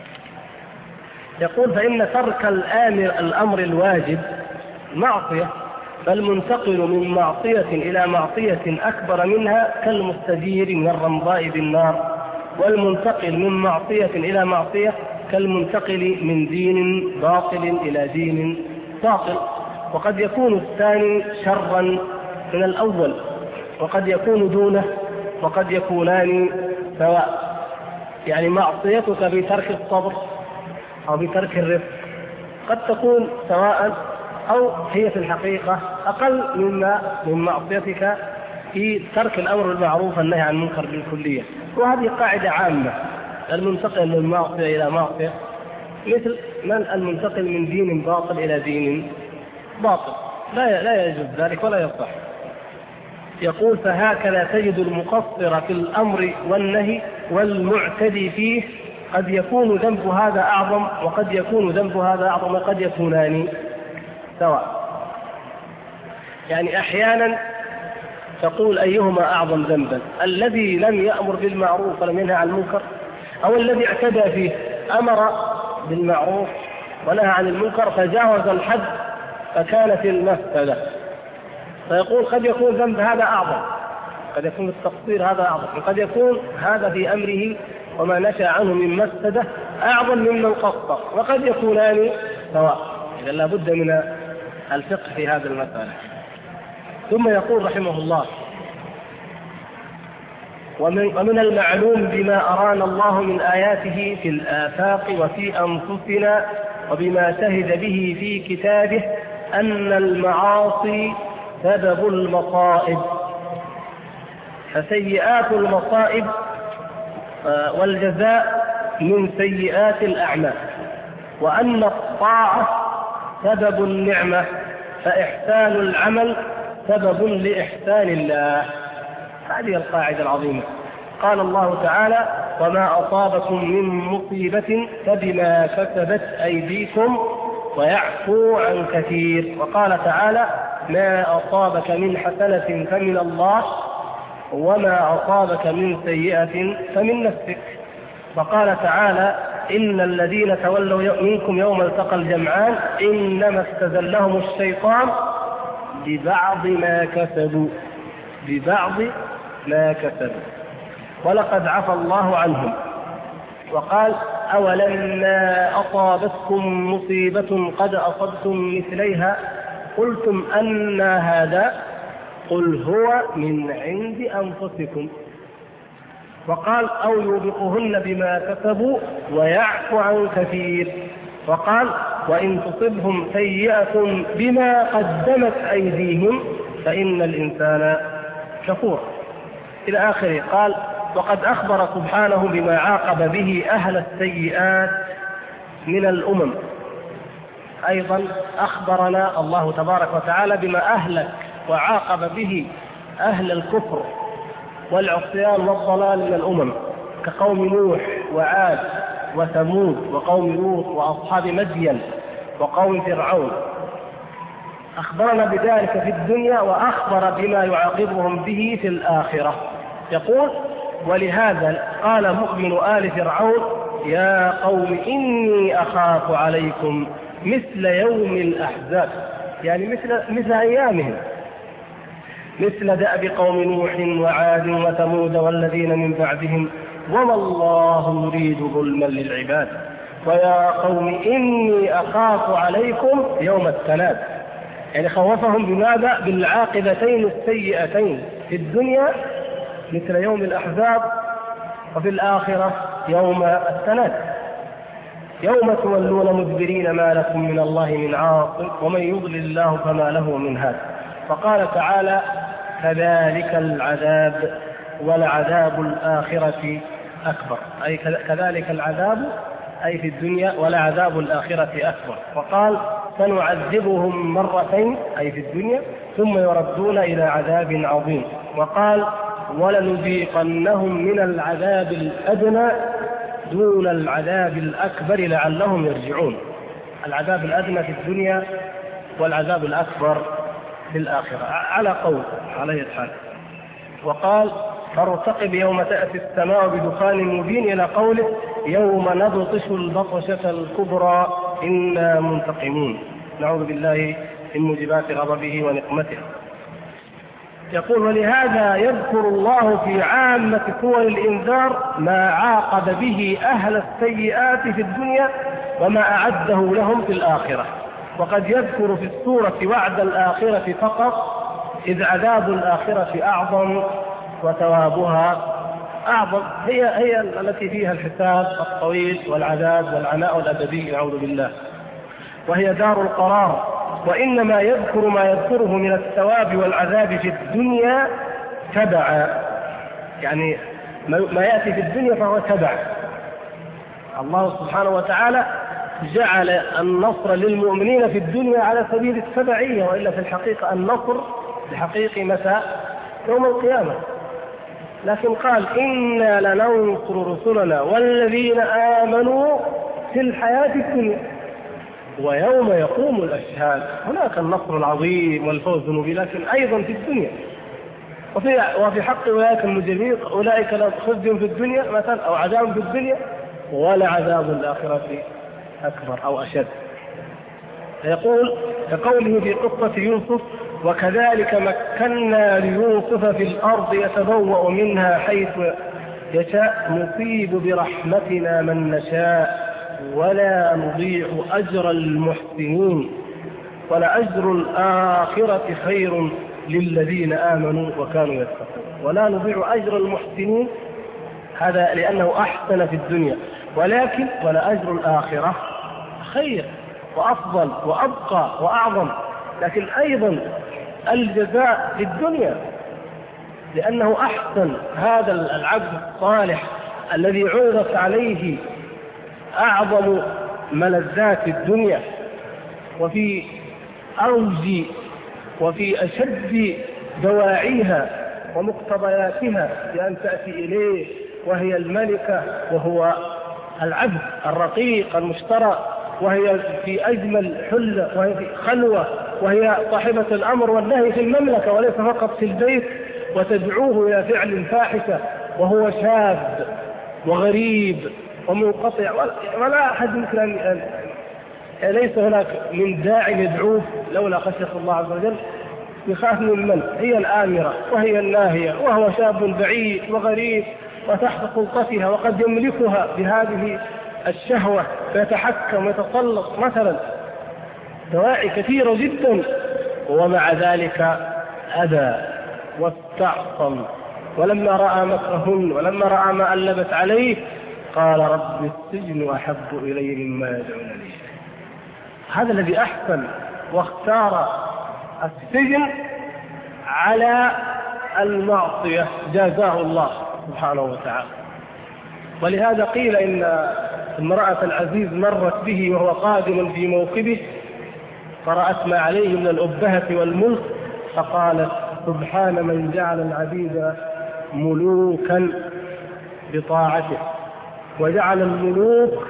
يقول فإن ترك الأمر الواجب معصية، فالمنتقل من معصية إلى معصية أكبر منها كالمستجير من الرمضاء بالنار، والمنتقل من معصية إلى معصية كالمنتقل من دين باطل إلى دين باطل. وقد يكون الثاني شرا من الأول، وقد يكون دونه، وقد يكونان سواء. يعني معصيتك بترك الصبر أو بترك الرفق قد تكون سواء، أو هي في الحقيقة أقل من معصيتك في ترك الأمر بالمعروف والنهي عن المنكر بالكلية. وهذه قاعدة عامة، المنتقل من معصية إلى معصية مثل من المنتقل من دين باطل إلى دين باطل، لا يجوز ذلك ولا يصح. يقول فهكذا تجد المقصر في الأمر والنهي والمعتدي فيه قد يكون ذنب هذا أعظم وقد يكون ذنب هذا أعظم وقد يكونان سواء. يعني أحيانا تقول أيهما أعظم ذنبا، الذي لم يأمر بالمعروف ولم ينهى عن المنكر، أو الذي اعتدى فيه أمر بالمعروف ونهى عن المنكر فجاوز الحد فكانت المفسدة. فيقول قد يكون ذنب هذا أعظم، قد يكون التقصير هذا أعظم، وقد يكون هذا في أمره وما نشأ عنه من مفسدة أعظم ممن قصر، وقد يكونان سواء. إذا لا بد من الفقه في هذا المسألة. ثم يقول رحمه الله ومن المعلوم بما أرانا الله من آياته في الآفاق وفي أنفسنا وبما شهد به في كتابه أن المعاصي سبب المصائب، فسيئات المصائب والجزاء من سيئات الأعمال، وأن الطاعة سبب النعمة، فإحسان العمل سبب لإحسان الله. هذه القاعدة العظيمة. قال الله تعالى وما أصابكم من مصيبة فبما كسبت أيديكم ويعفو عن كثير. وقال تعالى ما أصابك من حسنة فمن الله وما أصابك من سيئة فمن نفسك. وقال تعالى إن الذين تولوا منكم يوم التقى الجمعان إنما استزلهم الشيطان ببعض ما كسبوا ولقد عفى الله عنهم. وقال أولما أصابتكم مصيبة قد أصبتم مثليها قلتم أن هذا قل هو من عند أنفسكم. وقال أو يوبقهن بما كسبوا ويعفو عن كثير. وقال وإن تصبهم سيئة بما قدمت أيديهم فإن الإنسان كفور إلى آخره. قال وقد أخبر سبحانه بما عاقب به أهل السيئات من الأمم. أيضا أخبرنا الله تبارك وتعالى بما أهلك وعاقب به أهل الكفر والعصيان والضلال من الأمم كقوم نوح وعاد وثمود وقوم لوط وأصحاب مدين وقوم فرعون. أخبرنا بذلك في الدنيا وأخبر بما يعاقبهم به في الآخرة. يقول ولهذا قال مؤمن آل فرعون يا قوم إني أخاف عليكم مثل يوم الأحزاب، يعني مثل أيامهم، مثل دأب قوم نوح وعاد وثمود والذين من بعدهم وما الله يريد ظلما للعباد ويا قوم إني أخاف عليكم يوم التناد. يعني خوفهم بماذا؟ بالعاقبتين السيئتين في الدنيا مثل يوم الأحزاب وفي الآخرة يوم التناد يوم تولون مدبرين ما لكم من الله من عاصم ومن يضلل الله فما له من هاد. فقال تعالى كذلك العذاب ولعذاب الآخرة أكبر، أي كذلك العذاب أي في الدنيا ولعذاب الآخرة أكبر. وقال سنعذبهم مرتين أي في الدنيا ثم يردون إلى عذاب عظيم. وقال ولنذيقنهم من العذاب الأدنى دون العذاب الأكبر لعلهم يرجعون. العذاب الأدنى في الدنيا والعذاب الأكبر في الآخرة على قول عليه الحال. وقال فارتقب يوم تأتي السماء بدخان مبين إلى قوله يوم نبطش البطشة الكبرى إنا منتقمون. نعوذ بالله من موجبات غضبه ونقمته. يقول ولهذا يذكر الله في عامة سور الإنذار ما عاقب به أهل السيئات في الدنيا وما أعده لهم في الآخرة، وقد يذكر في السورة وعد الآخرة فقط، إذ عذاب الآخرة أعظم وثوابها أعظم. هي التي فيها الحساب الطويل والعذاب والعناء الأبدي نعوذ بالله، وهي دار القرار. وإنما يذكر ما يذكره من الثواب والعذاب في الدنيا تبعا، يعني ما يأتي في الدنيا فهو تبع. الله سبحانه وتعالى جعل النصر للمؤمنين في الدنيا على سبيل التبعية، وإلا في الحقيقة النصر الحقيقي متى؟ يوم القيامة. لكن قال إنا لننصر رسلنا والذين آمنوا في الحياة الدنيا ويوم يقوم الأشهاد. هناك النصر العظيم والفوز المبين، لكن أيضا في الدنيا. وفي حق أولئك المجرمين أولئك لا خزي في الدنيا مثلا أو عذاب في الدنيا ولا عذاب الآخرة أكبر أو أشد. يقول كقوله في قصة يوسف وكذلك مكنا ليوسف في الأرض يتبوأ منها حيث يشاء نصيب برحمتنا من نشاء ولا نضيع أجر المحسنين ولأجر الآخرة خير للذين آمنوا وكانوا يتقون. ولا نضيع أجر المحسنين، هذا لأنه أحسن في الدنيا، ولكن ولأجر الآخرة خير وأفضل وأبقى وأعظم. لكن أيضا الجزاء في الدنيا، لأنه أحسن. هذا العبد الصالح الذي عرضت عليه أعظم ملذات الدنيا وفي أوج وفي أشد دواعيها ومقتضياتها بأن تأتي إليه، وهي الملكة وهو العبد الرقيق المشترى، وهي في أجمل حلة وهي في خلوة، وهي صاحبة الأمر والنهي في المملكة وليس فقط في البيت، وتدعوه إلى فعل الفاحشة وهو شاب وغريب ومنقطع ولا أحد يمكن أن ليس هناك من داع يدعوه لولا خشية الله عز وجل. يخاف من هي الآمرة وهي الناهية، وهو شاب بعيد وغريب وتحت سلطتها وقد يملكها بهذه الشهوة فيتحكم ويتسلط مثلا، دواعي كثيرة جدا، ومع ذلك أبى واستعصم. ولما رأى مكرهن ولما رأى ما ألبت عليه قال رب السجن أحب إلي مما يدعونني. هذا الذي أحسن واختار السجن على المعصية جازاه الله سبحانه وتعالى. ولهذا قيل إن امرأة العزيز مرت به وهو قادم في موكبه فرأت ما عليه من الأبهة والملك فقالت سبحان من جعل العبيد ملوكا بطاعته وجعل الملوك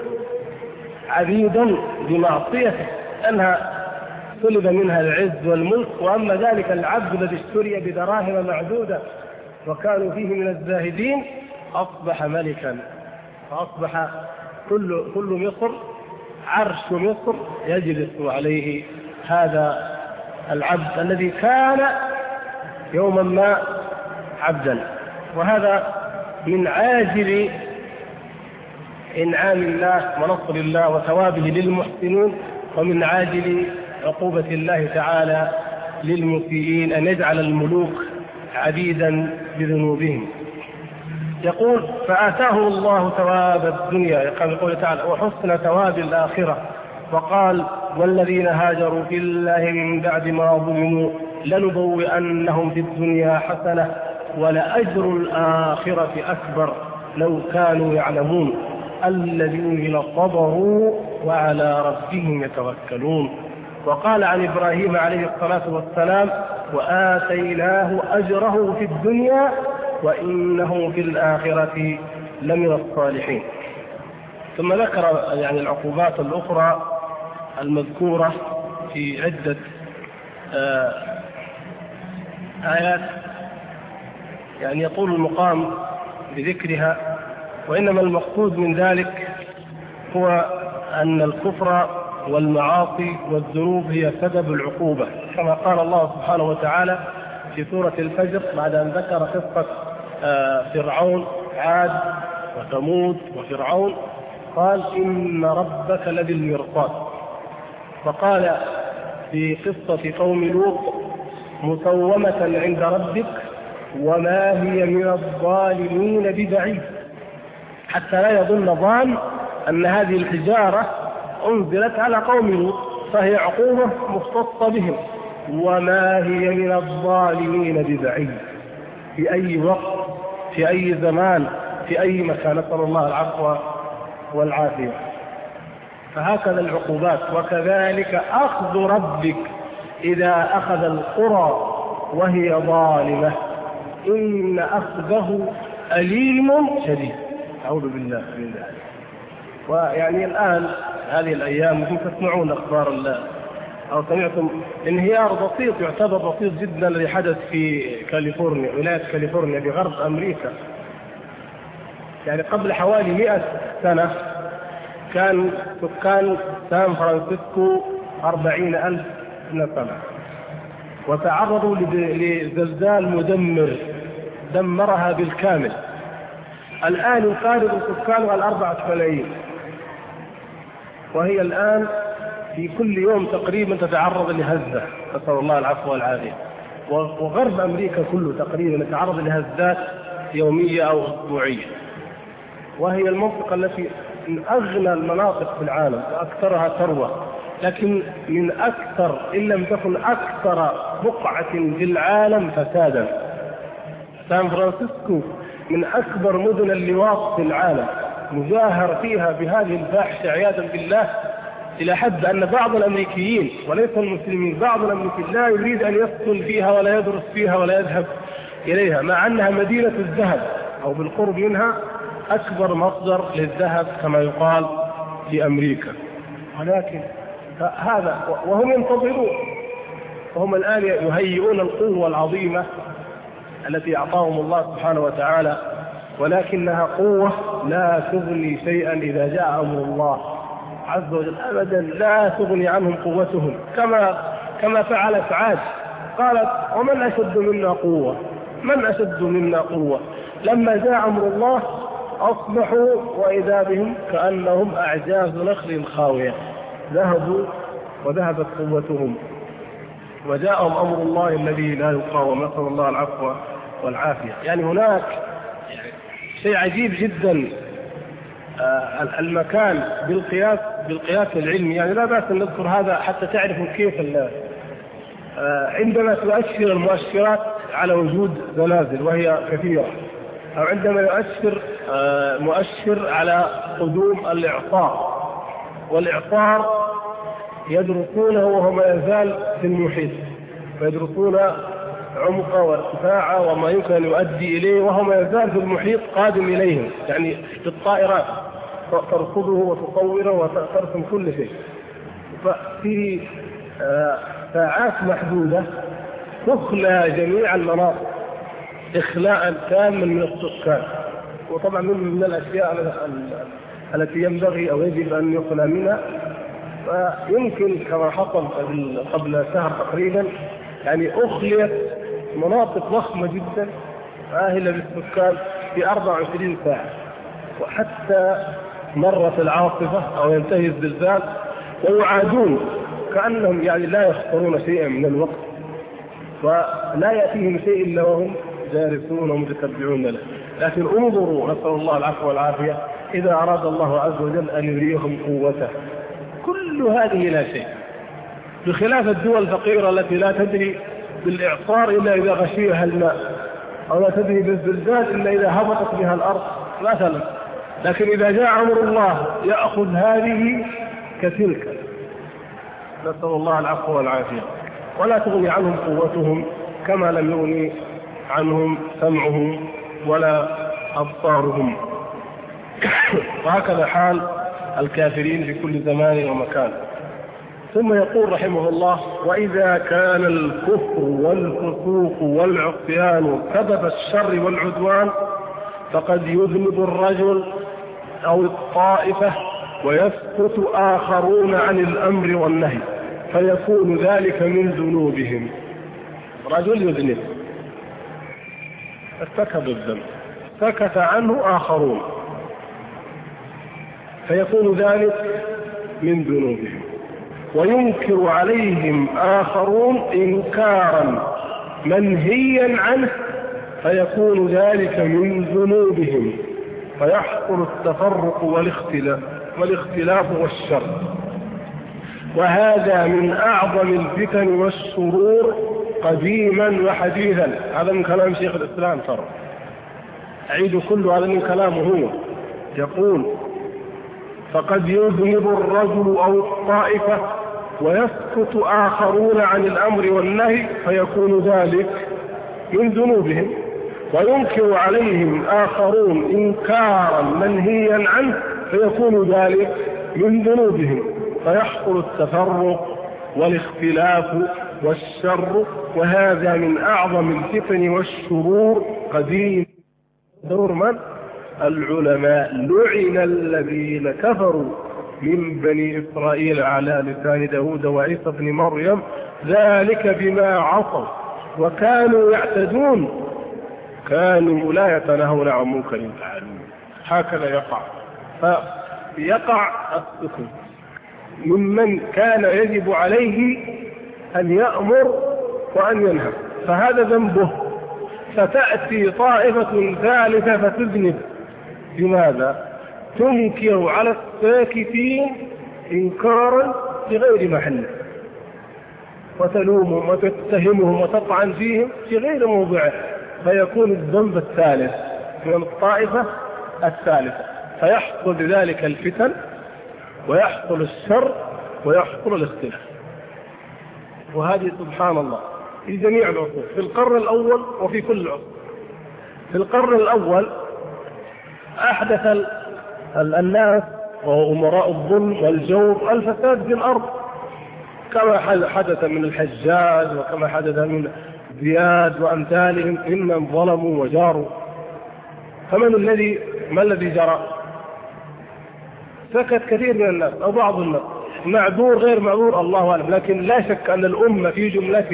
عبيدا بمعصيته، أنها سلب منها العز والملك. وأما ذلك العبد الذي اشتري بدراهم معدودة وكانوا فيه من الزاهدين أصبح ملكا، فأصبح كل مصر عرش مصر يجلس عليه هذا العبد الذي كان يوما ما عبدا. وهذا من عاجل إنعام الله ونصر الله وثوابه للمحسنين، ومن عاجل عقوبة الله تعالى للمسيئين أن يجعل الملوك عبيدا بذنوبهم. يقول فآتاهم الله ثواب الدنيا كما يقول تعالى وحسن ثواب الآخرة. وقال والذين هاجروا في الله من بعد ما ظلموا لنبوئنهم في الدنيا حسنة ولأجر الآخرة أكبر لو كانوا يعلمون الذين صبروا وعلى ربهم يتوكلون. وقال عن إبراهيم عليه الصلاة والسلام وآتيناه أجره في الدنيا وإنه في الآخرة لمن الصالحين. ثم ذكر يعني العقوبات الأخرى المذكورة في عدة آيات، يعني يطول المقام بذكرها، وإنما المقصود من ذلك هو أن الكفر والمعاصي والذنوب هي سبب العقوبة، كما قال الله سبحانه وتعالى في سورة الفجر بعد أن ذكر قصة فرعون عاد وثمود وفرعون، قال إن ربك لبالمرصاد. فقال في قصة قوم لوط مسومة عند ربك وما هي من الظالمين ببعيد، حتى لا يظن ظان أن هذه الحجارة أنزلت على قوم لوط فهي عقوبة مختصة بهم، وما هي من الظالمين ببعيد، في أي وقت في أي زمان في أي مكان، نسأل الله العفو والعافية. فهكذا العقوبات. وكذلك أخذ ربك إذا أخذ القرى وهي ظالمة إن أخذه أليم شديد. أعوذ بالله من ذلك. ويعني الآن هذه الأيام ممكن تسمعون أخبار الله أو سمعتم انهيار بسيط يعتبر بسيط جدا الذي حدث في كاليفورنيا، ولاية كاليفورنيا بغرب أمريكا. يعني قبل حوالي 100 سنة كان سكان سان فرانسيسكو 40,000 نسمة، وتعرضوا لزلزال مدمر دمرها بالكامل. الآن يقارب سكانها 4 ملايين، وهي الآن في كل يوم تقريبا تتعرض لهزة، نسأل الله العفو والعافية. وغرب أمريكا كله تقريبا يتعرض لهزات يومية أو أسبوعية، وهي المنطقة التي من أغنى المناطق في العالم وأكثرها ثروة، لكن من أكثر إن لم تكن أكثر بقعة في العالم فسادا. سان فرانسيسكو من أكبر مدن اللواط في العالم، مجاهر فيها بهذه الفاحشة عياذا بالله، إلى حد أن بعض الأمريكيين وليس المسلمين، بعض الأمريكيين لا يريد أن يسكن فيها ولا يدرس فيها ولا يذهب إليها، مع أنها مدينة الذهب أو بالقرب منها أكبر مصدر للذهب كما يقال في أمريكا. ولكن هذا وهم ينتظرون، وهم الآن يهيئون القوة العظيمة التي أعطاهم الله سبحانه وتعالى، ولكنها قوة لا تغني شيئا إذا جاء أمر الله عز وجل أبدا، لا تغني عنهم قوتهم، كما فعلت عاد. قالت ومن أشد منا قوة، من أشد منا قوة. لما جاء أمر الله أصبحوا وإذا بهم كأنهم أعجاز نخل خاوية، ذهبوا وذهبت قوتهم، وجاءهم أمر الله الذي لا يقاوم، نسأل الله العفو والعافية. يعني هناك شيء عجيب جدا، المكان بالقياس العلمي، يعني لا بأس أن نذكر هذا حتى تعرفوا كيف عندما تؤشر المؤشرات على وجود زلازل وهي كثيرة، أو عندما يؤشر مؤشر على قدوم الإعصار، والإعصار يدرسونه وهو ما يزال في المحيط، ويدرسون عمقه وارتفاعه وما يمكن أن يؤدي إليه وهو ما يزال في المحيط قادم إليهم، يعني بالطائرات ترصده وتصوره وترسم كل شيء. ففي ساعات محدودة تخلى جميع المناطق إخلاء تاما من السكان. وطبعا من الأشياء التي ينبغي أو يجب أن يخلى منها، فيمكن كما حصل قبل شهر تقريبا، يعني أخليت مناطق ضخمة جدا آهلة بالسكان في 24 ساعة، وحتى مرت العاصفة أو ينتهي الزلزال ويعادون كأنهم يعني لا يخسرون شيئا من الوقت، ولا يأتيهم شيء إلا وهم جالسون ومتتبعون له. لكن انظروا، نسأل الله العفو والعافية، إذا أراد الله عز وجل أن يريهم قوته كل هذه لا شيء، بخلاف الدول الفقيرة التي لا تدري بالإعصار إلا إذا غشيها الماء، أو لا تدري بالزلزال إلا إذا هبطت بها الأرض مثلا. لكن إذا جاء أمر الله يأخذ هذه كتلك، نسأل الله العفو والعافية. ولا تغني عنهم قوتهم كما لم يغني عنهم سمعهم ولا أبصارهم. وهكذا حال الكافرين في كل زمان ومكان. ثم يقول رحمه الله: وإذا كان الكفر والفسوق والعصيان سبب الشر والعدوان فقد يذنب الرجل أو الطائفة ويسقط آخرون عن الأمر والنهي فيكون ذلك من ذنوبهم. رجل يذنب، ارتكب الذنب، سكت عنه آخرون، فيكون ذلك من ذنوبهم. وينكر عليهم آخرون إنكارا منهيا عنه فيكون ذلك من ذنوبهم، فيحصل التفرق والاختلاف والشر. وهذا من أعظم الفتن والشرور قديما وحديثا. هذا من كلام شيخ الإسلام، ترى أعيد كل هذا من كلامه هو. يقول: فقد يذنب الرجل أو الطائفة ويسكت آخرون عن الأمر والنهي فيكون ذلك من ذنوبهم. وينكر عليهم آخرون إنكارا منهيا عنه فيكون ذلك من ذنوبهم، فيحصل التفرق والاختلاف والشر. وهذا من أعظم الفتن والشرور قديم. دور من؟ العلماء. لعن الذين كفروا من بني إسرائيل على لسان داود وعيسى بن مريم ذلك بما عصوا وكانوا يعتدون كانوا لا يتناهون عن منكر فعلوه. هكذا يقع. فيقع السكوت ممن كان يجب عليه أن يأمر وأن ينهى، فهذا ذنبه. فتأتي طائفة ثالثة فتذنب. لماذا؟ تنكر على الساكتين إنكارا بغير محله، وتلومهم وتتهمهم وتطعن فيهم في غير موضعه، فيكون الذنب الثالث من الطائفة الثالثة، فيحصل بذلك الفتن ويحصل الشر ويحصل الاختلاف. وهذه سبحان الله في جميع العصور، في القرن الأول وفي كل العصور. في القرن الأول أحدث الناس وأمراء الظلم والجور الفساد في الأرض، كما حدث من الحجاج وكما حدث من زياد وأمثالهم ممن ظلموا وجاروا. ما الذي جرى؟ سكت كثير من الناس أو بعض الناس، معذور غير معذور الله أعلم، لكن لا شك أن الأمة في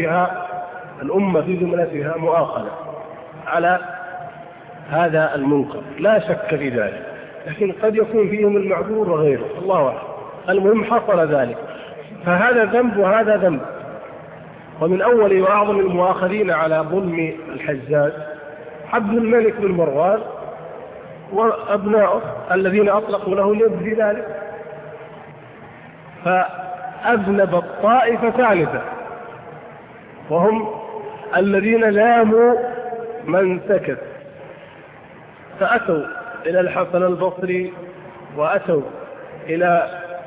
جملتها مؤاخذة على هذا المنكر، لا شك في ذلك، لكن قد يكون فيهم المعذور وغيره، الله أعلم. المهم حصل ذلك، فهذا ذنب وهذا ذنب. ومن أول وأعظم المؤاخذين على ظلم الحجاج عبد الملك بن مروان وأبنائه الذين أطلقوا له اليد في ذلك. فأذنب الطائفة ثالثة وهم الذين لاموا من سكت، فأتوا إلى الحسن البصري وأتوا إلى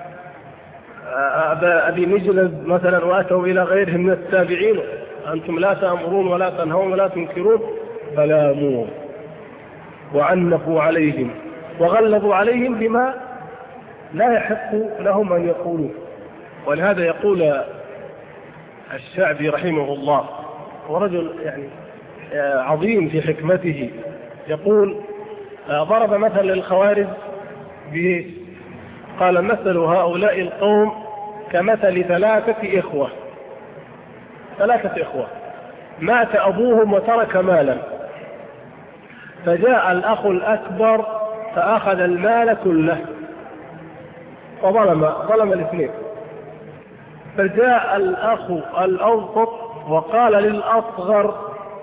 أبي مجلد مثلا وأتوا إلى غيرهم من التابعين: أنتم لا تأمرون ولا تنهون ولا تنكرون، فلاموا وعنفوا عليهم وغلظوا عليهم بما لا يحق لهم أن يقولوا. ولهذا يقول الشعبي رحمه الله، ورجل يعني عظيم في حكمته، يقول: ضرب مثل للخوارج قال: مثل هؤلاء القوم كمثل ثلاثة إخوة مات أبوهم وترك مالا، فجاء الأخ الأكبر فأخذ المال كله وظلم الاثنين، فجاء الأخ الأوسط وقال للأصغر: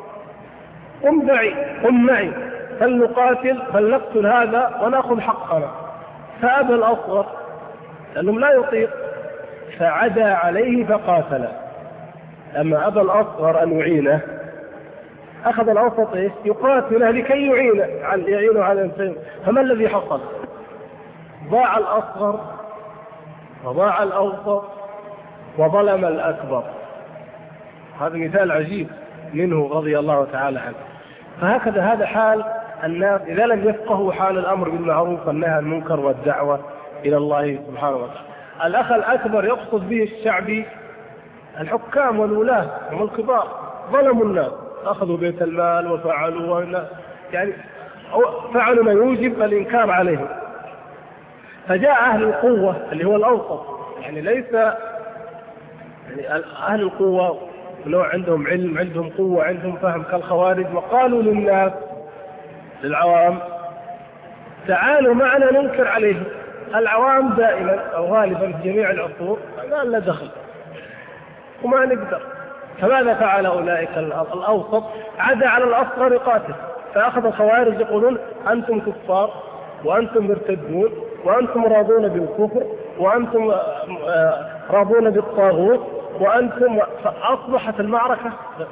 قم معي فلنقتل هذا ونأخذ حقنا. فأبى الأصغر لأنهم لا يطيق، فعدا عليه فقاتل. أما أبى الأصغر أن يعينه أخذ الأوسط يقاتله لكي يعينه على الفهم. فما الذي حصل؟ ضاع الأصغر وضاع الأوسط وظلم الأكبر. هذا مثال عجيب منه رضي الله تعالى عنه. فهكذا هذا حال الناس إذا لم يفقهوا حال الأمر بالمعروف والنهي عن المنكر والدعوة إلى الله سبحانه وتعالى. الأخ الأكبر يقصد به الشعبي الحكام والولاة هم الكبار، ظلموا الناس، أخذوا بيت المال وفعلوا يعني فعلوا ما يوجب الإنكار عليهم. فجاء أهل القوة اللي هو الأوسط، يعني ليس يعني أهل القوة لو عندهم علم، عندهم قوة، عندهم فهم كالخوارج، وقالوا للناس للعوام تعالوا معنا ننكر عليهم. العوام دائما أو غالبا في جميع العصور ما لا دخل وما نقدر. فماذا فعل أولئك الأوسط؟ عدا على الأصغر قاتل. فأخذ الخوارج يقولون أنتم كفار وأنتم مرتدون وأنتم راضون بالكفر وأنتم راضون بالطاغوت وأنتم، فأصبحت المعركة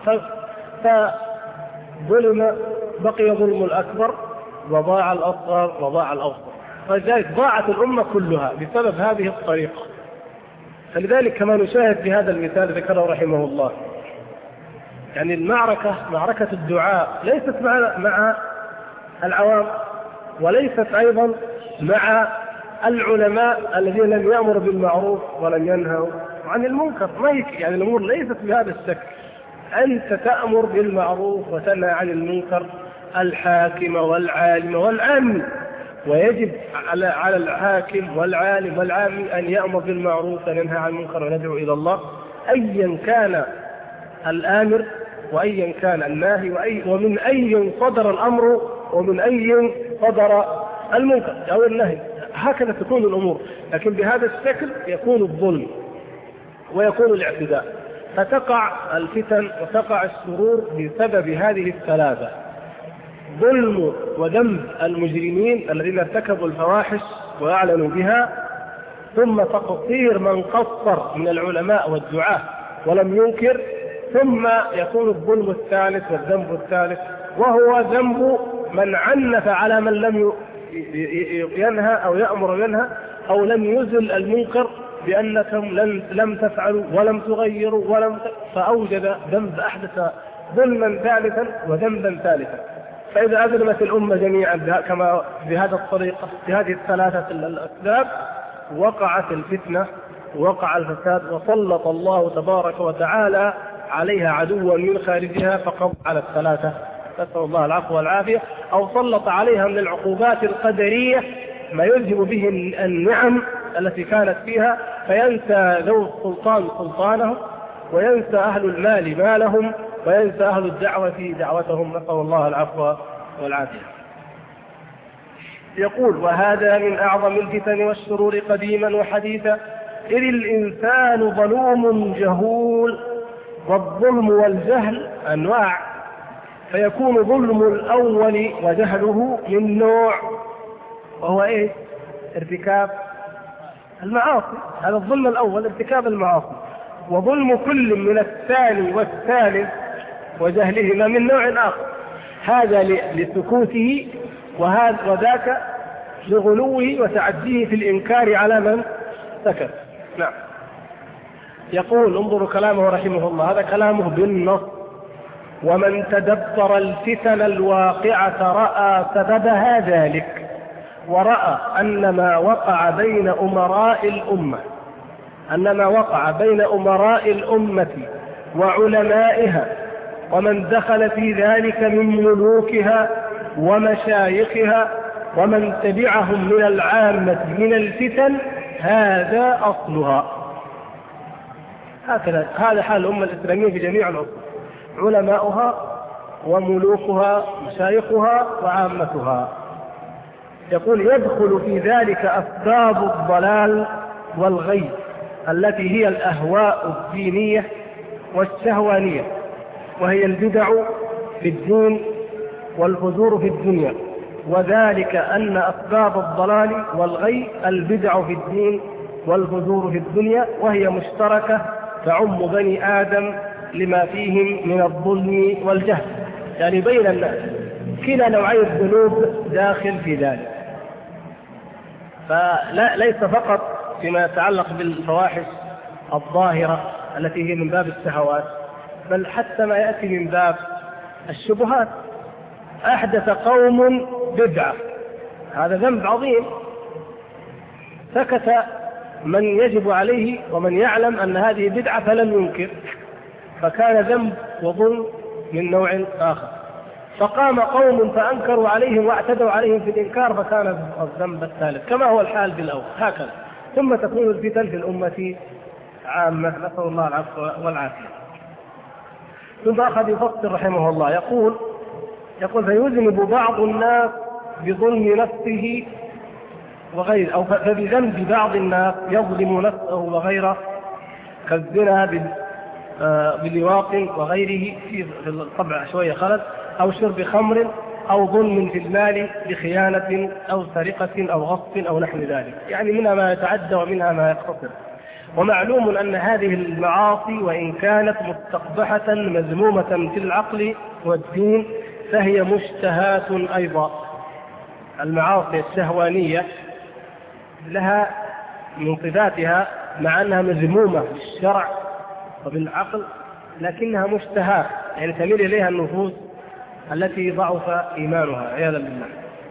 فظلم، بقي ظلم الأكبر وضاع الأصغر وضاع الأوسط. فلذلك ضاعت الأمة كلها بسبب هذه الطريقة. فلذلك كما نشاهد في هذا المثال ذكره رحمه الله، يعني المعركة معركة الدعاء ليست مع العوام، وليست أيضا مع العلماء الذين لم يأمروا بالمعروف ولم ينهوا عن المنكر. يعني الأمور ليست بهذا الشكل. أنت تأمر بالمعروف وتنهى عن المنكر، الحاكم والعالم والعامي، ويجب على الحاكم والعالم والعامي أن يأمر بالمعروف وينهى عن المنكر ويدعو إلى الله، أيا كان الآمر وأيا كان الناهي ومن أي صدر الأمر ومن أي صدر المنكر أو النهي. هكذا تكون الأمور، لكن بهذا الشكل يكون الظلم ويكون الاعتداء، فتقع الفتن وتقع الشرور بسبب هذه الثلاثة: ظلم وذنب المجرمين الذين ارتكبوا الفواحش وأعلنوا بها، ثم تقصير من قصر من العلماء والدعاة ولم ينكر، ثم يكون الظلم الثالث والذنب الثالث وهو ذنب من عنف على من لم ينهى أو يأمر ينهى أو لم يزل المنكر بأنكم لم تفعلوا ولم تغيروا فأوجد ذنب، أحدث ظلما ثالثا وذنبا ثالثا. فإذا أذنبت الأمة جميعا كما بهذا الطريقة بهذه الثلاثة الأسباب وقعت الفتنة ووقع الفساد، وسلط الله تبارك وتعالى عليها عدوا من خارجها فقضى على الثلاثة، نسأل الله العفو والعافية، أو سلط عليها من العقوبات القدرية ما يذهب به النعم التي كانت فيها، فينسى ذو السلطان سلطانهم وينسى أهل المال مالهم وينسى أهل الدعوة دعوتهم، نسأل الله العفو والعافية. يقول: وهذا من أعظم الفتن والشرور قديما وحديثا، إذ الإنسان ظلوم جهول، والظلم والجهل أنواع، فيكون ظلم الأول وجهله من نوع، وهو إيه؟ ارتكاب المعاصي. هذا الظلم الأول ارتكاب المعاصي، وظلم كل من الثاني والثالث وجهلهما من نوع آخر، هذا لسكوته وذاك لغلوه وتعديه في الإنكار على من سكت. نعم. يقول: انظروا كلامه رحمه الله، هذا كلامه بالنص: ومن تدبر الفتن الواقعة رأى سببها ذلك، ورأى أن ما وقع بين أمراء الأمة وعلمائها ومن دخل في ذلك من ملوكها ومشايخها ومن تبعهم من العامة من الفتن، هذا أصلها. هذا حال الأمة الإسلامية في جميع العصور: علماؤها وملوكها مشايخها وعامتها. يقول: يدخل في ذلك أسباب الضلال والغي التي هي الأهواء الدينية والشهوانية، وهي البدع في الدين والفجور في الدنيا، وذلك أن أسباب الضلال والغي البدع في الدين والفجور في الدنيا، وهي مشتركة تعم بني آدم لما فيهم من الظلم والجهل، يعني بين الناس كلا نوعي الذنوب داخل في ذلك. فليس فقط فيما يتعلق بالفواحش الظاهرة التي هي من باب الشهوات، بل حتى ما يأتي من باب الشبهات. أحدث قوم بدعة، هذا ذنب عظيم، سكت من يجب عليه ومن يعلم أن هذه بدعة فلم ينكر، فكان ذنب وظلم من نوع آخر. فقام قوم فأنكروا عليهم واعتدوا عليهم في الإنكار فكان الذنب الثالث، كما هو الحال بالأول هكذا. ثم تكون الفتن في الأمة عامة، نسأل الله العفو والعافية. ثم أخذ يفسر رحمه الله يقول فيذنب بعض الناس بظلم نفسه وغيره، أو فبذنب بعض الناس يظلم نفسه وغيره كالزنا بلواط وغيره في الطبع شوية خلل، أو شرب خمر، أو ظلم في المال بخيانة أو سرقة أو غصب أو نحو ذلك، يعني منها ما يتعدى ومنها ما يقتصر. ومعلوم أن هذه المعاصي وإن كانت مستقبحة مذمومة في العقل والدين فهي مشتهات أيضا. المعاصي الشهوانية لها من صفاتها مع أنها مذمومة بالشرع وبالعقل لكنها مشتهات، يعني تميل إليها النفوس التي ضعف إيمانها عياذا بالله.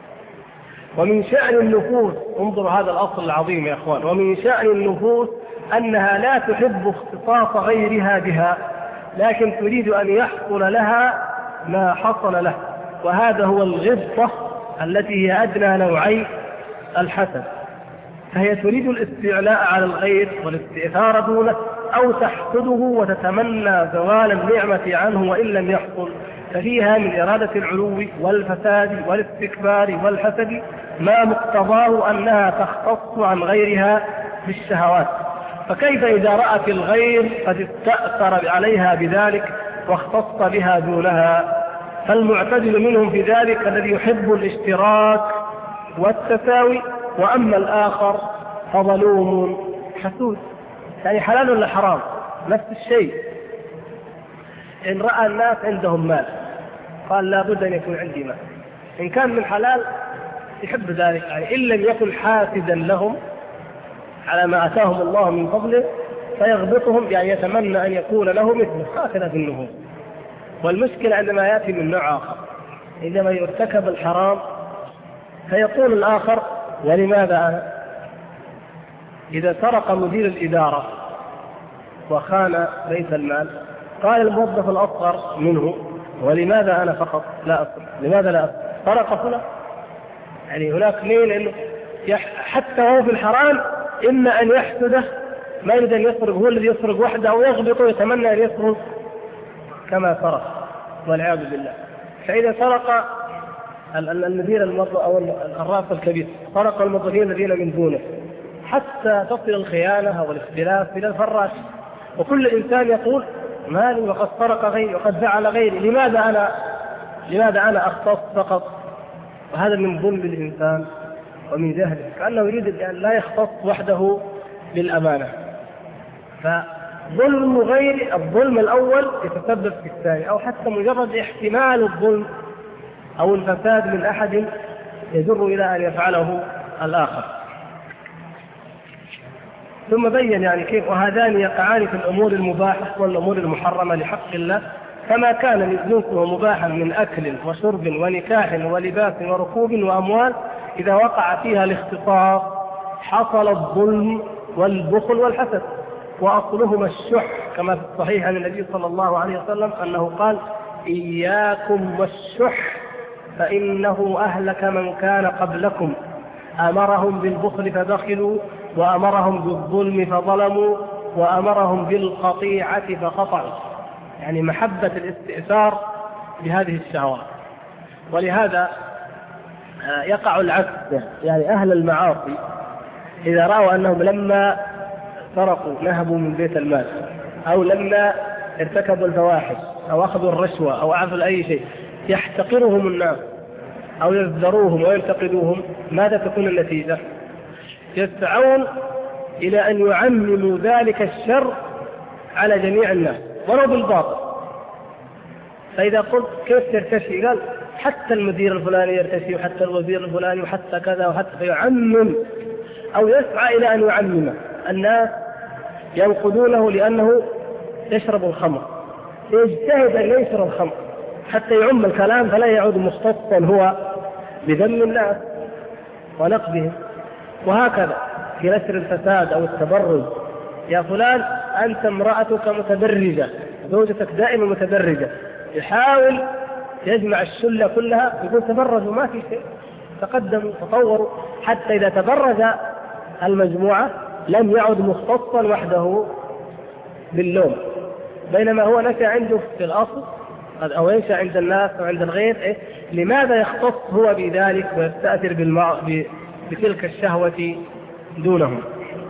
ومن شأن النفوس، انظروا هذا الأصل العظيم يا أخوان، ومن شأن النفوس أنها لا تحب اختصاص غيرها بها، لكن تريد أن يحصل لها ما حصل له، وهذا هو الغبطة التي هي أدنى نوعي الحسد. فهي تريد الاستعلاء على الغير والاستئثار دونه، أو تحسده وتتمنى زوال النعمة عنه وإن لم يحصل، ففيها من إرادة العلو والفساد والاستكبار والحسد ما مقتضاه أنها تختص عن غيرها بالشهوات. فكيف إذا رأت الغير قد استأثر عليها بذلك واختص بها دونها؟ فالمعتدل منهم في ذلك الذي يحب الاشتراك والتساوي، وأما الآخر فظلوم حسود، يعني حلال ولا حرام نفس الشيء. إن رأى الناس عندهم مال قال لا بد أن يكون عندي مال، إن كان من حلال يحب ذلك، يعني إن لم يكن حاسدا لهم على ما أتاهم الله من فضله فيغبطهم، يعني يتمنى أن يكون له مثله، هكذا في النفوس. والمشكلة عندما يأتي من نوع آخر، عندما يرتكب الحرام فيقول الآخر ولماذا أنا؟ إذا سرق مدير الإدارة وخان بيت المال قال الموظف الأصغر منه ولماذا أنا فقط لا أصل؟ لماذا لا أصل؟ سرق فلان، يعني هناك ليه؟ لأنه حتى هو في الحرام إما أن يحسده، ما يريد أن يسرق هو الذي يسرق وحده، أو يغبطه يتمنى أن يسرق كما سرق والعياذ بالله. فإذا سرق المدير أو الرأس الكبير، سرق الموظفين الذين من دونه حتى تصل الخيانة والاختلاف إلى الفراش، وكل إنسان يقول مالي وقد سرق غيري وقد فعل غيري، لماذا أنا أختص فقط؟ وهذا من ظلم الإنسان ومن جهله، كأنه يريد أن لا يختص وحده بالأمانة. فظلم غير الظلم الأول يتسبب في الثاني، أو حتى مجرد احتمال الظلم أو الفساد من أحد يجر إلى أن يفعله الآخر. ثم بين يعني كيف وهذان يقعان في الأمور المباحة والأمور المحرمة لحق الله، كما كان للجنس مباحا من أكل وشرب ونكاح ولباس وركوب وأموال، إذا وقع فيها الاختصاص حصل الظلم والبخل والحسد، وأصلهما الشح، كما في الصحيح عن النبي صلى الله عليه وسلم أنه قال إياكم والشح فإنه أهلك من كان قبلكم، أمرهم بالبخل فبخلوا، وأمرهم بالظلم فظلموا، وأمرهم بالقطيعة فقطعوا، يعني محبة الاستئثار بهذه الشهوات. ولهذا يقع العكس، يعني أهل المعاصي إذا رأوا أنهم لما سرقوا نهبوا من بيت المال، أو لما ارتكبوا الفواحش أو أخذوا الرشوة أو عملوا أي شيء يحتقرهم الناس أو يزدروهم وينتقدوهم، ماذا تكون النتيجة؟ يسعون إلى أن يعمموا ذلك الشر على جميع الناس ولو بالباطل. فإذا قلت كيف ترتشي؟ قال حتى المدير الفلاني يرتشي، وحتى الوزير الفلاني، وحتى كذا، وحتى فيعمم أو يسعى إلى أن يعمم. الناس ينقدونه لأنه يشرب الخمر، يجتهد أن يشرب الخمر حتى يعم الكلام فلا يعود مختصا هو بذم الناس ونقدهم، وهكذا. في نشر الفساد أو التبرج. يا فلان أنت امرأتك متبرجة، زوجتك دائما متبرجة، يحاول يجمع الشلة كلها يقول تبرجوا ما في شيء، تقدموا تطوروا، حتى إذا تبرج المجموعة لم يعد مختصا وحده باللوم، بينما هو نشأ عنده في الأصل أو ينشأ عند الناس أو عند الغير لماذا يختص هو بذلك ويستأثر بتلك الشهوة دونهم؟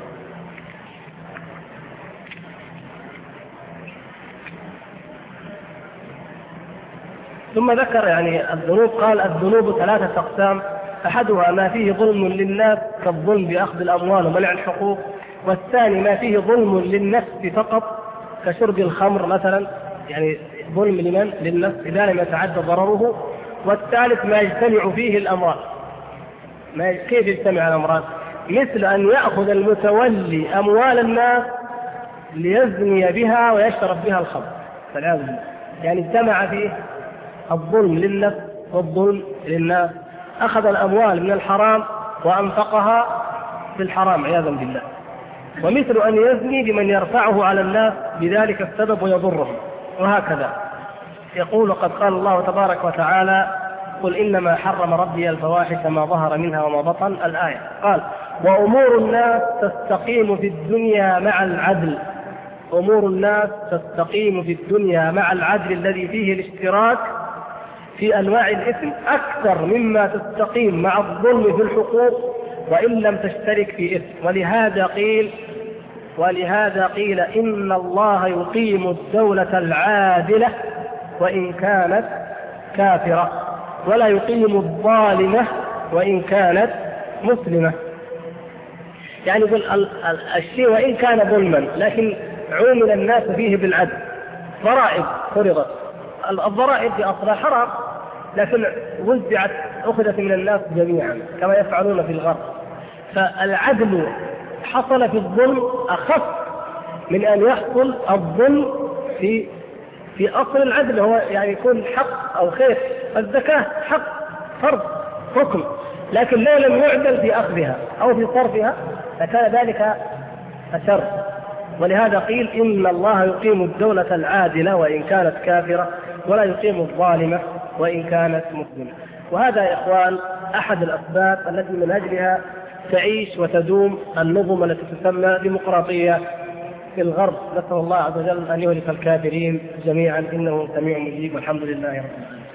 ثم ذكر يعني الذنوب، قال الذنوب 3 أقسام، أحدها ما فيه ظلم للناس كالظلم بأخذ الأموال ومنع الحقوق، والثاني ما فيه ظلم للنفس فقط كشرب الخمر مثلا، يعني ظلم لمن؟ للنفس إذا لم يتعدى ضرره، والثالث ما يجتمع فيه الأمران. كيف يجتمع الأمران؟ مثل أن يأخذ المتولي أموال الناس ليزني بها ويشرب بها الخمر، فالعياذ بالله، يعني اجتمع فيه الظلم للنفس والظلم للناس، أخذ الأموال من الحرام وأنفقها في الحرام عياذا بالله. ومثل أن يزني بمن يرفعه على الناس بذلك السبب ويضرهم، وهكذا. يقول قد قال الله تبارك وتعالى قل إنما حرم ربي الفواحش ما ظهر منها وما بطن، الآية. قال وأمور الناس تستقيم في الدنيا مع العدل، أمور الناس تستقيم في الدنيا مع العدل الذي فيه الاشتراك في أنواع الإثم أكثر مما تستقيم مع الظلم في الحقوق وإن لم تشترك في إثم. ولهذا قيل إن الله يقيم الدولة العادلة وإن كانت كافرة، ولا يقيم الظالمة وإن كانت مسلمة. يعني الشيء وإن كان ظلما لكن عومل الناس فيه بالعدل. ضرائب فرضت، الضرائب في أصلها حرام لكن وزعت أخذت من الناس جميعا كما يفعلون في الغرب، فالعدل حصل في الظلم أخف من أن يحصل الظلم في أصل العدل، هو يعني يكون حق أو خير. الزكاة حق فرض حكم، لكن لو لم يعدل في أخذها أو في صرفها فكان ذلك أشر. ولهذا قيل إن الله يقيم الدولة العادلة وإن كانت كافرة ولا يقيم الظالمة وإن كانت مسلمة. وهذا يا إخوان أحد الأسباب التي من أجلها تعيش وتدوم النظم التي تسمى ديمقراطية في الغرب. نسأل الله عز وجل أن يهلك الكافرين جميعا إنه سميع مجيب والحمد لله رب العالمين.